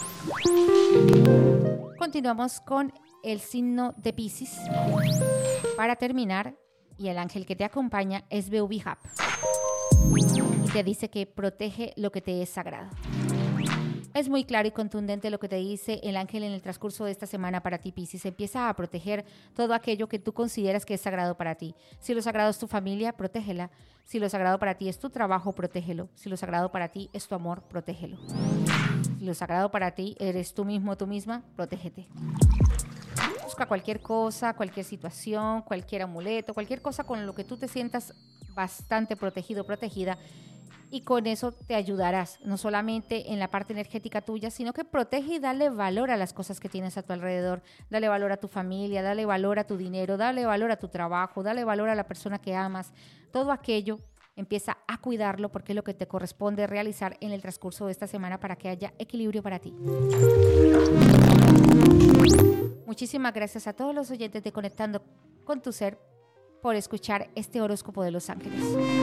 Continuamos con el signo de Piscis. Para terminar, y el ángel que te acompaña es Beubihab. Y te dice que protege lo que te es sagrado. Es muy claro y contundente lo que te dice el ángel en el transcurso de esta semana para ti, Piscis. Empieza a proteger todo aquello que tú consideras que es sagrado para ti. Si lo sagrado es tu familia, protégela. Si lo sagrado para ti es tu trabajo, protégelo. Si lo sagrado para ti es tu amor, protégelo. Si lo sagrado para ti eres tú mismo, tú misma, protégete. Busca cualquier cosa, cualquier situación, cualquier amuleto, cualquier cosa con lo que tú te sientas bastante protegido, protegida, y con eso te ayudarás, no solamente en la parte energética tuya, sino que protege y dale valor a las cosas que tienes a tu alrededor. Dale valor a tu familia, dale valor a tu dinero, dale valor a tu trabajo, dale valor a la persona que amas. Todo aquello empieza a cuidarlo porque es lo que te corresponde realizar en el transcurso de esta semana para que haya equilibrio para ti. Muchísimas gracias a todos los oyentes de Conectando con tu Ser por escuchar este horóscopo de Los Ángeles.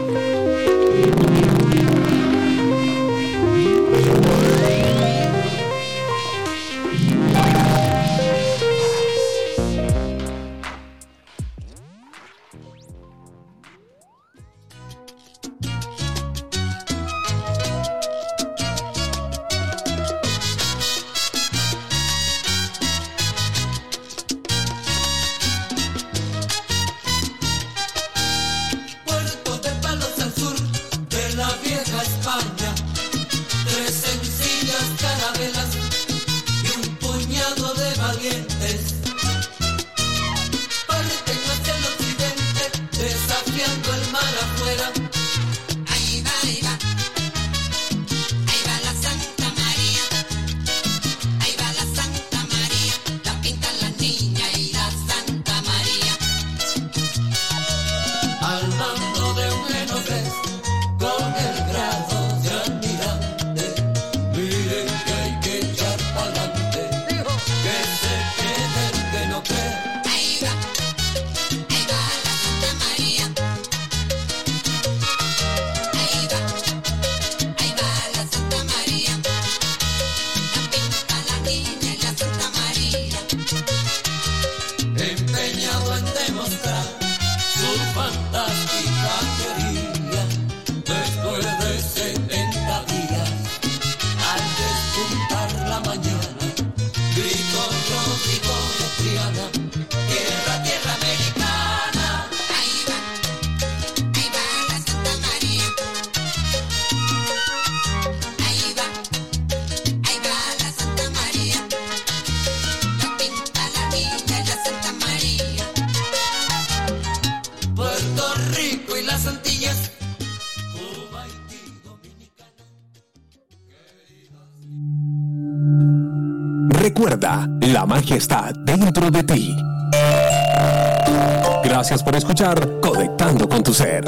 Recuerda, la magia está dentro de ti. Gracias por escuchar Conectando con tu Ser.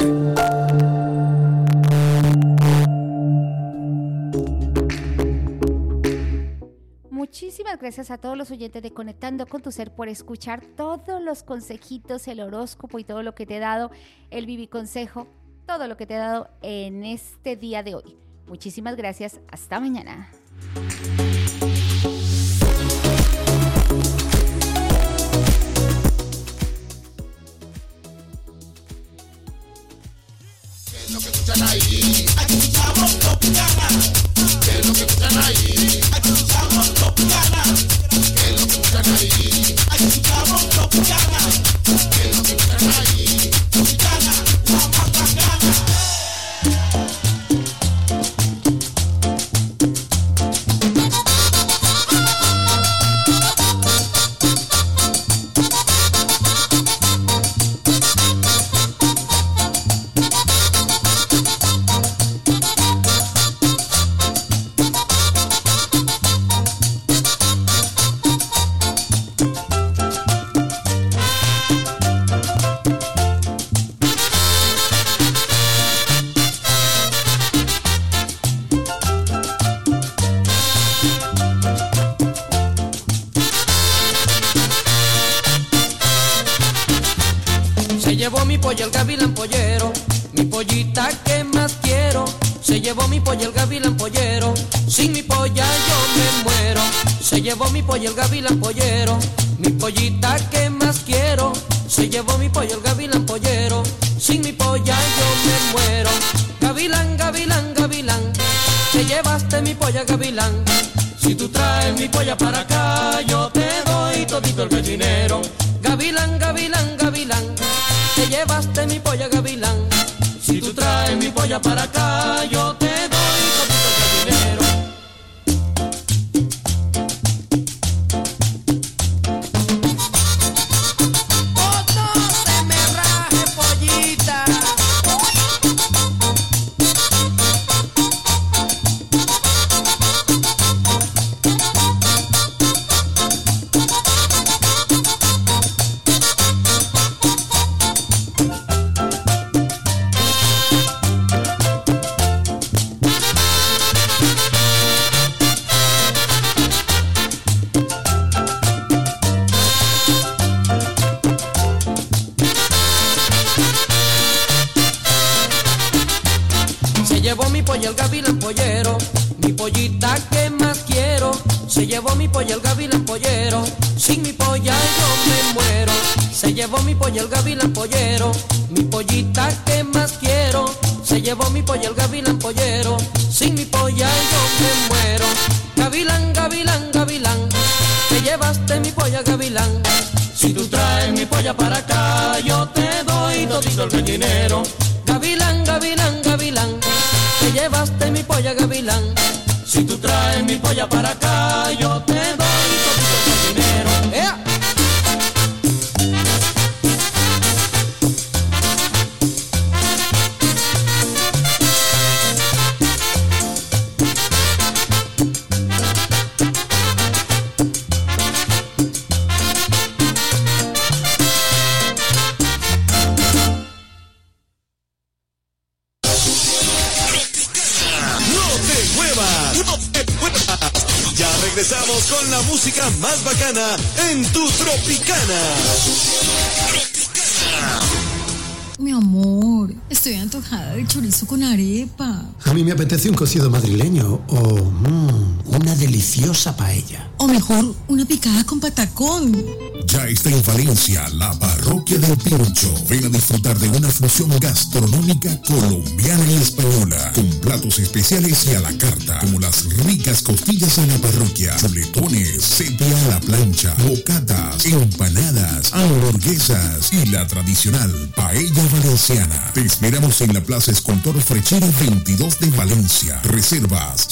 Muchísimas gracias a todos los oyentes de Conectando con tu Ser por escuchar todos los consejitos, el horóscopo y todo lo que te he dado, el Vivi Consejo, todo lo que te he dado en este día de hoy. Muchísimas gracias. Hasta mañana. ¿Qué es lo que escuchan ahí? Aquí escuchamos Tropicana. ¿Qué es lo que escuchan ahí? Aquí escuchamos Tropicana. ¿Qué es lo que escuchan ahí? Aquí escuchamos Tropicana. ¿Qué es lo que escuchan ahí? Tropicana, la más bacana. llevó mi pollo el gavilán pollero, mi pollita que más quiero. Se llevó mi pollo el gavilán pollero, sin mi polla yo me muero. Se llevó mi pollo el gavilán pollero, mi pollita que más quiero. se llevó mi polla el gavilán pollero. Sin mi polla yo me muero. Gavilán, gavilán, gavilán, te llevaste mi polla gavilán. Si tú traes mi polla para acá, yo te doy todito el gallinero. Gavilán, gavilán, gavilán, te llevaste mi polla gavilán. Si tú traes mi polla para acá, yo te doy todito el gallinero. El gavilán pollero, mi pollita que más quiero, se llevó mi polla el gavilán pollero. Sin mi polla yo me muero. Se llevó mi polla el gavilán pollero, mi pollita que más quiero, se llevó mi polla el gavilán pollero. Sin mi polla yo me muero. Gavilán, gavilán, gavilán, te llevaste mi polla gavilán. Si tú traes mi polla para acá, yo te doy todito el gallinero. Gavilán, gavilán, gavilán, te llevaste mi polla gavilán. Si tú traes mi polla para acá, yo te doy todito el dinero. ¡Ea! Regresamos con la música más bacana en tu Tropicana. Mi amor, estoy antojada de chorizo con arepa. A mí me apetece un cocido madrileño o una deliciosa paella. O mejor, una picada con patacón. Ya está en Valencia la Parroquia del Pincho. Ven a disfrutar de una fusión gastronómica colombiana y española, con platos especiales y a la carta, como las ricas costillas en la parroquia, chuletones, sepia a la plancha, bocatas, empanadas, hamburguesas y la tradicional paella valenciana. Te esperamos en la Plaza Escultor Frechero 22 de Valencia. Reservas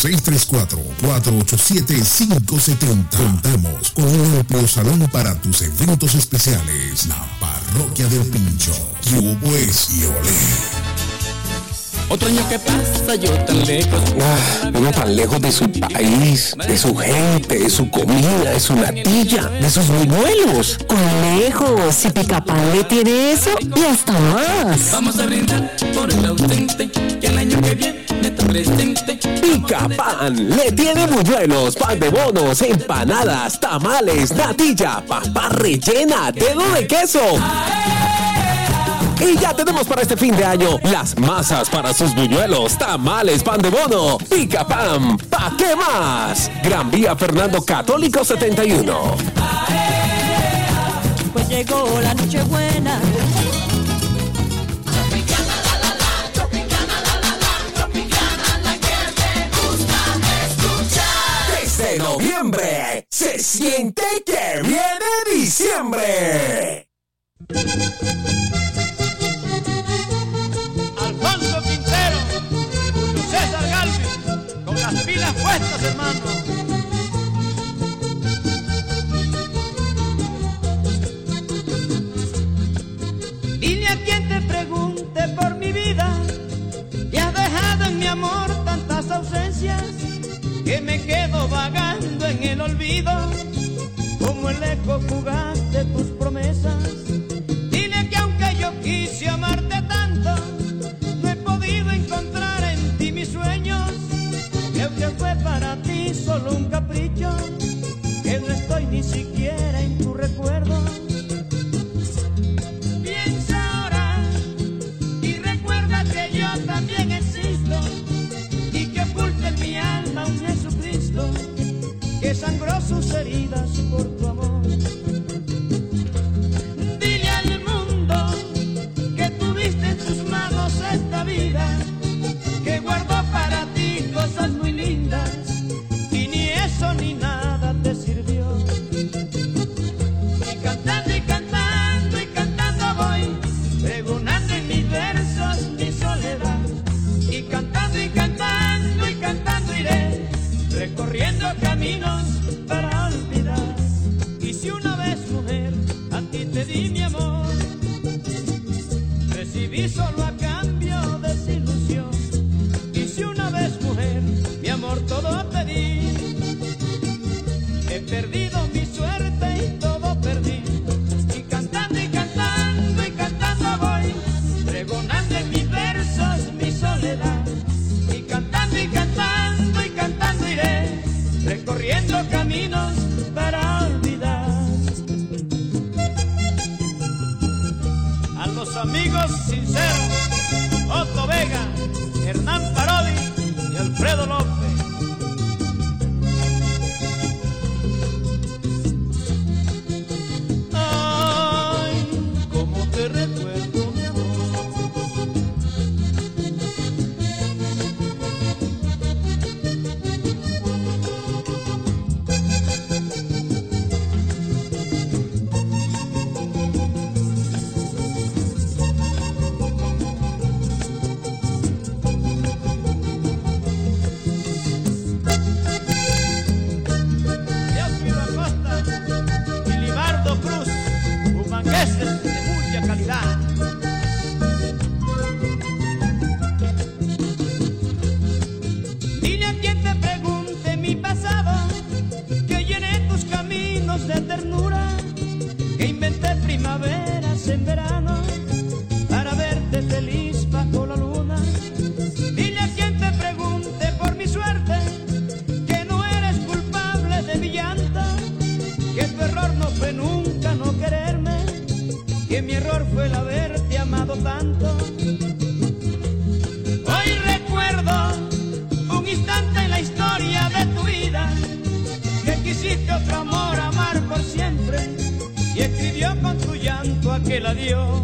634-487-570. Contamos con un amplio salón para tus eventos especiales. La Parroquia del Pincho. Yo pues y olé. Otro año que pasa, yo tan lejos. Uno tan lejos de su país, de su gente, de su comida, de su natilla, de sus buñuelos. Conejos, y Picapán le tiene eso y hasta más. Vamos a brindar por el ausente, que el año que viene está presente. Picapán le tiene buñuelos, pan de bonos, empanadas, tamales, natilla, papa rellena, dedo de queso. Y ya tenemos para este fin de año las masas para sus buñuelos, tamales, pan de bono. Picapán, ¿pa' qué más? Gran Vía Fernando Católico 71. Pues llegó la noche buena. Desde noviembre se siente que viene diciembre. Alfonso Quintero y Julio César Galvis, con las pilas puestas, hermano. Dile a quien te pregunte por mi vida, que has dejado en mi amor tantas ausencias, que me quedo vagando en el olvido, como el eco fugaz de tus promesas. Dile que aunque yo quise amarte tanto, no he podido encontrar en ti mis sueños. Creo que fue para ti solo un capricho, que no estoy ni siquiera en tu recuerdo. Piensa ahora y recuerda que yo también existo, y que oculta en mi alma un Jesucristo que sangró sus heridas por tu amor. Dile al mundo caminos para olvidar. Y si una vez, mujer, a ti te di mi amor, recibí solo a cambio desilusión. Y si una vez, mujer, mi amor todo te di, he perdido mi suerte y todo perdí. Y cantando y cantando y cantando voy, pregonando en mis versos mi soledad. Y cantando y cantando y cantando iré, recorriendo caminos para olvidar. A los amigos sinceros, Otto Vega, Hernán Parodi y Alfredo López. Ay, cómo te recuerdo, mi amor. De mucha calidad. Dile a quien te pregunte mi pasado, que llené tus caminos de ternura, que inventé primaveras en verano para verte feliz bajo la luna. Dile a quien te pregunte por mi suerte, que no eres culpable de mi llanto, que tu error no fue nunca no quererme, que mi error fue el haberte amado tanto. Hoy recuerdo un instante en la historia de tu vida, que quisiste otro amor amar por siempre, y escribió con tu llanto aquel adiós.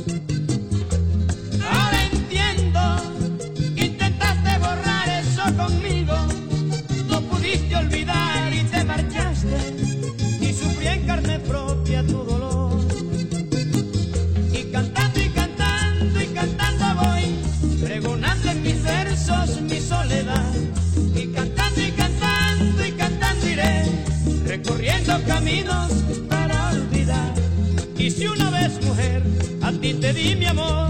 Ahora entiendo que intentaste borrar eso conmigo, no pudiste olvidar y te marchaste, y sufrí en carne propia tu dolor. Pregonando en mis versos mi soledad, y cantando y cantando y cantando iré, recorriendo caminos para olvidar. Y si una vez, mujer, a ti te di mi amor,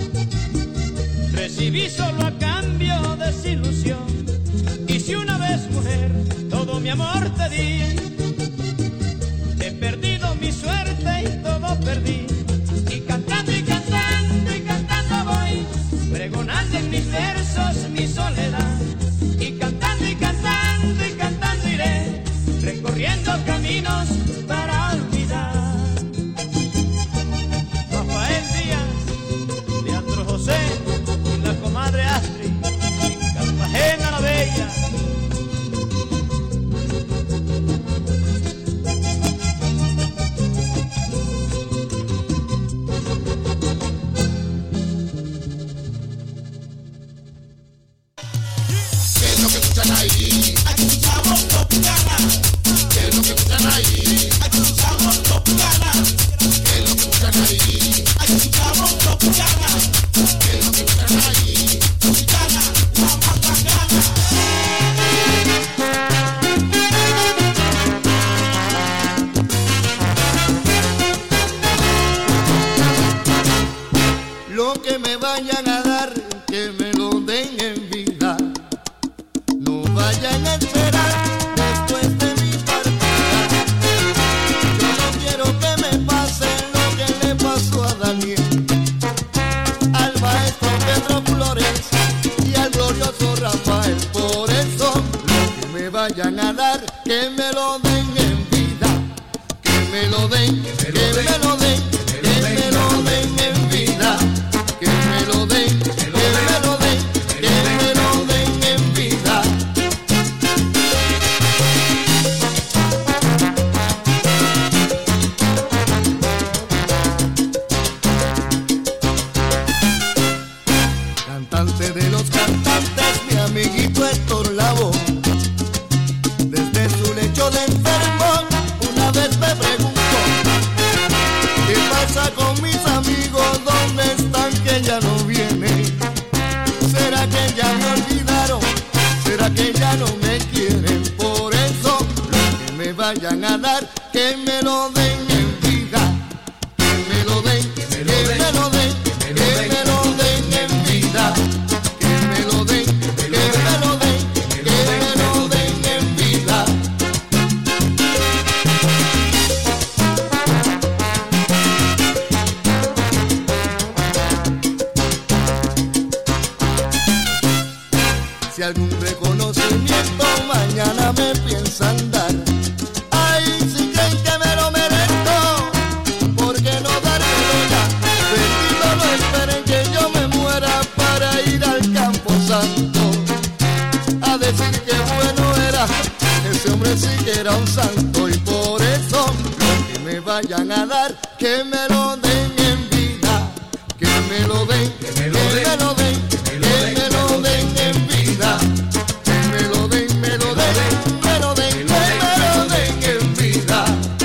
recibí solo a cambio desilusión. Y si una vez, mujer, todo mi amor te di, he perdido mi suerte y todo perdí. Y cantando y cantando y cantando voy, pregonando en mis versos mi soledad. Y cantando y cantando y cantando iré, recorriendo caminos para olvidar. Rafael Díaz, Leandro José y la comadre Astrid, en Cartagena la Bella. Lo que me vayan a dar, que me lo den en vida. No vayan a esperar después de mi partida. Yo no quiero que me pase lo que le pasó a Daniel, al maestro Pedro Flores y al glorioso Rafael. Por eso, lo que me vayan a dar, que me lo den en vida. Que me lo den, que me lo den, que me lo den en vida. Que me lo den, que me lo den, que me lo den en vida. vayan a dar, que me lo den en vida, que me lo den, que me lo den, que me lo den en vida, que me lo den, que me lo den, que me lo den en vida. Si algún reconocimiento mañana me piensan dar, ay, si creen que me lo merezco, ¿por qué no dármelo ya? Bendito, no esperen que yo me muera para ir al campo santo a decir que bueno era, ese hombre sí que era un santo. Y por eso lo que me vayan a dar, que me lo den en vida, que me lo den, que me lo den, que me lo den, que me lo den en vida, que me lo den, me lo den, me lo den, que me lo den en vida.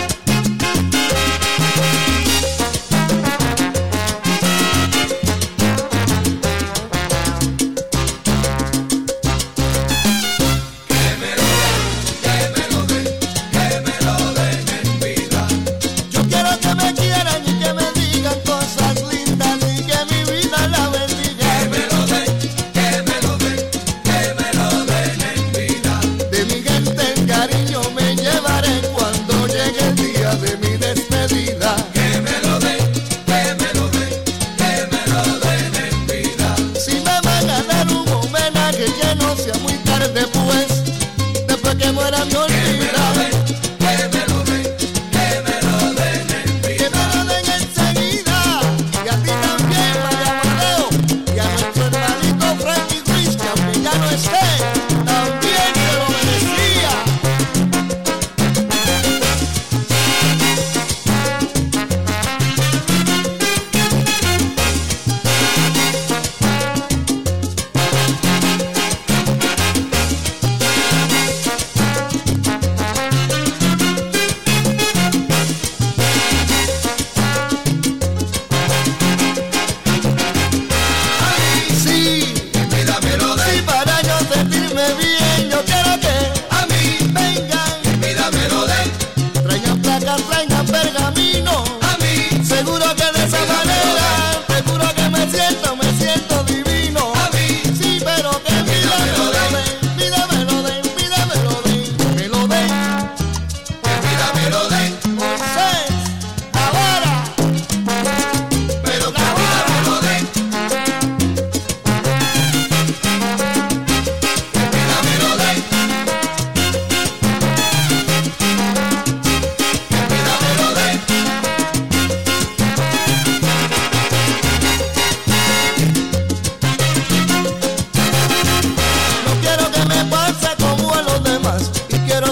Yo quiero que me quieran y que me digan cosas lindas y que mi vida la bendiga. Que me lo den, que me lo den, que me lo den en vida. De mi gente el cariño me llevaré cuando llegue el día de mi despedida. Que me lo den, que me lo den, que me lo den en vida. Si me van a dar un homenaje que no sea muy tarde, pues después que muera me olvida. Que me lo den, que me lo den en vida. Que me lo den enseguida. Y a ti también, María Mateo, y a nuestro hermanito Frankie Ruiz, que aunque ya no esté,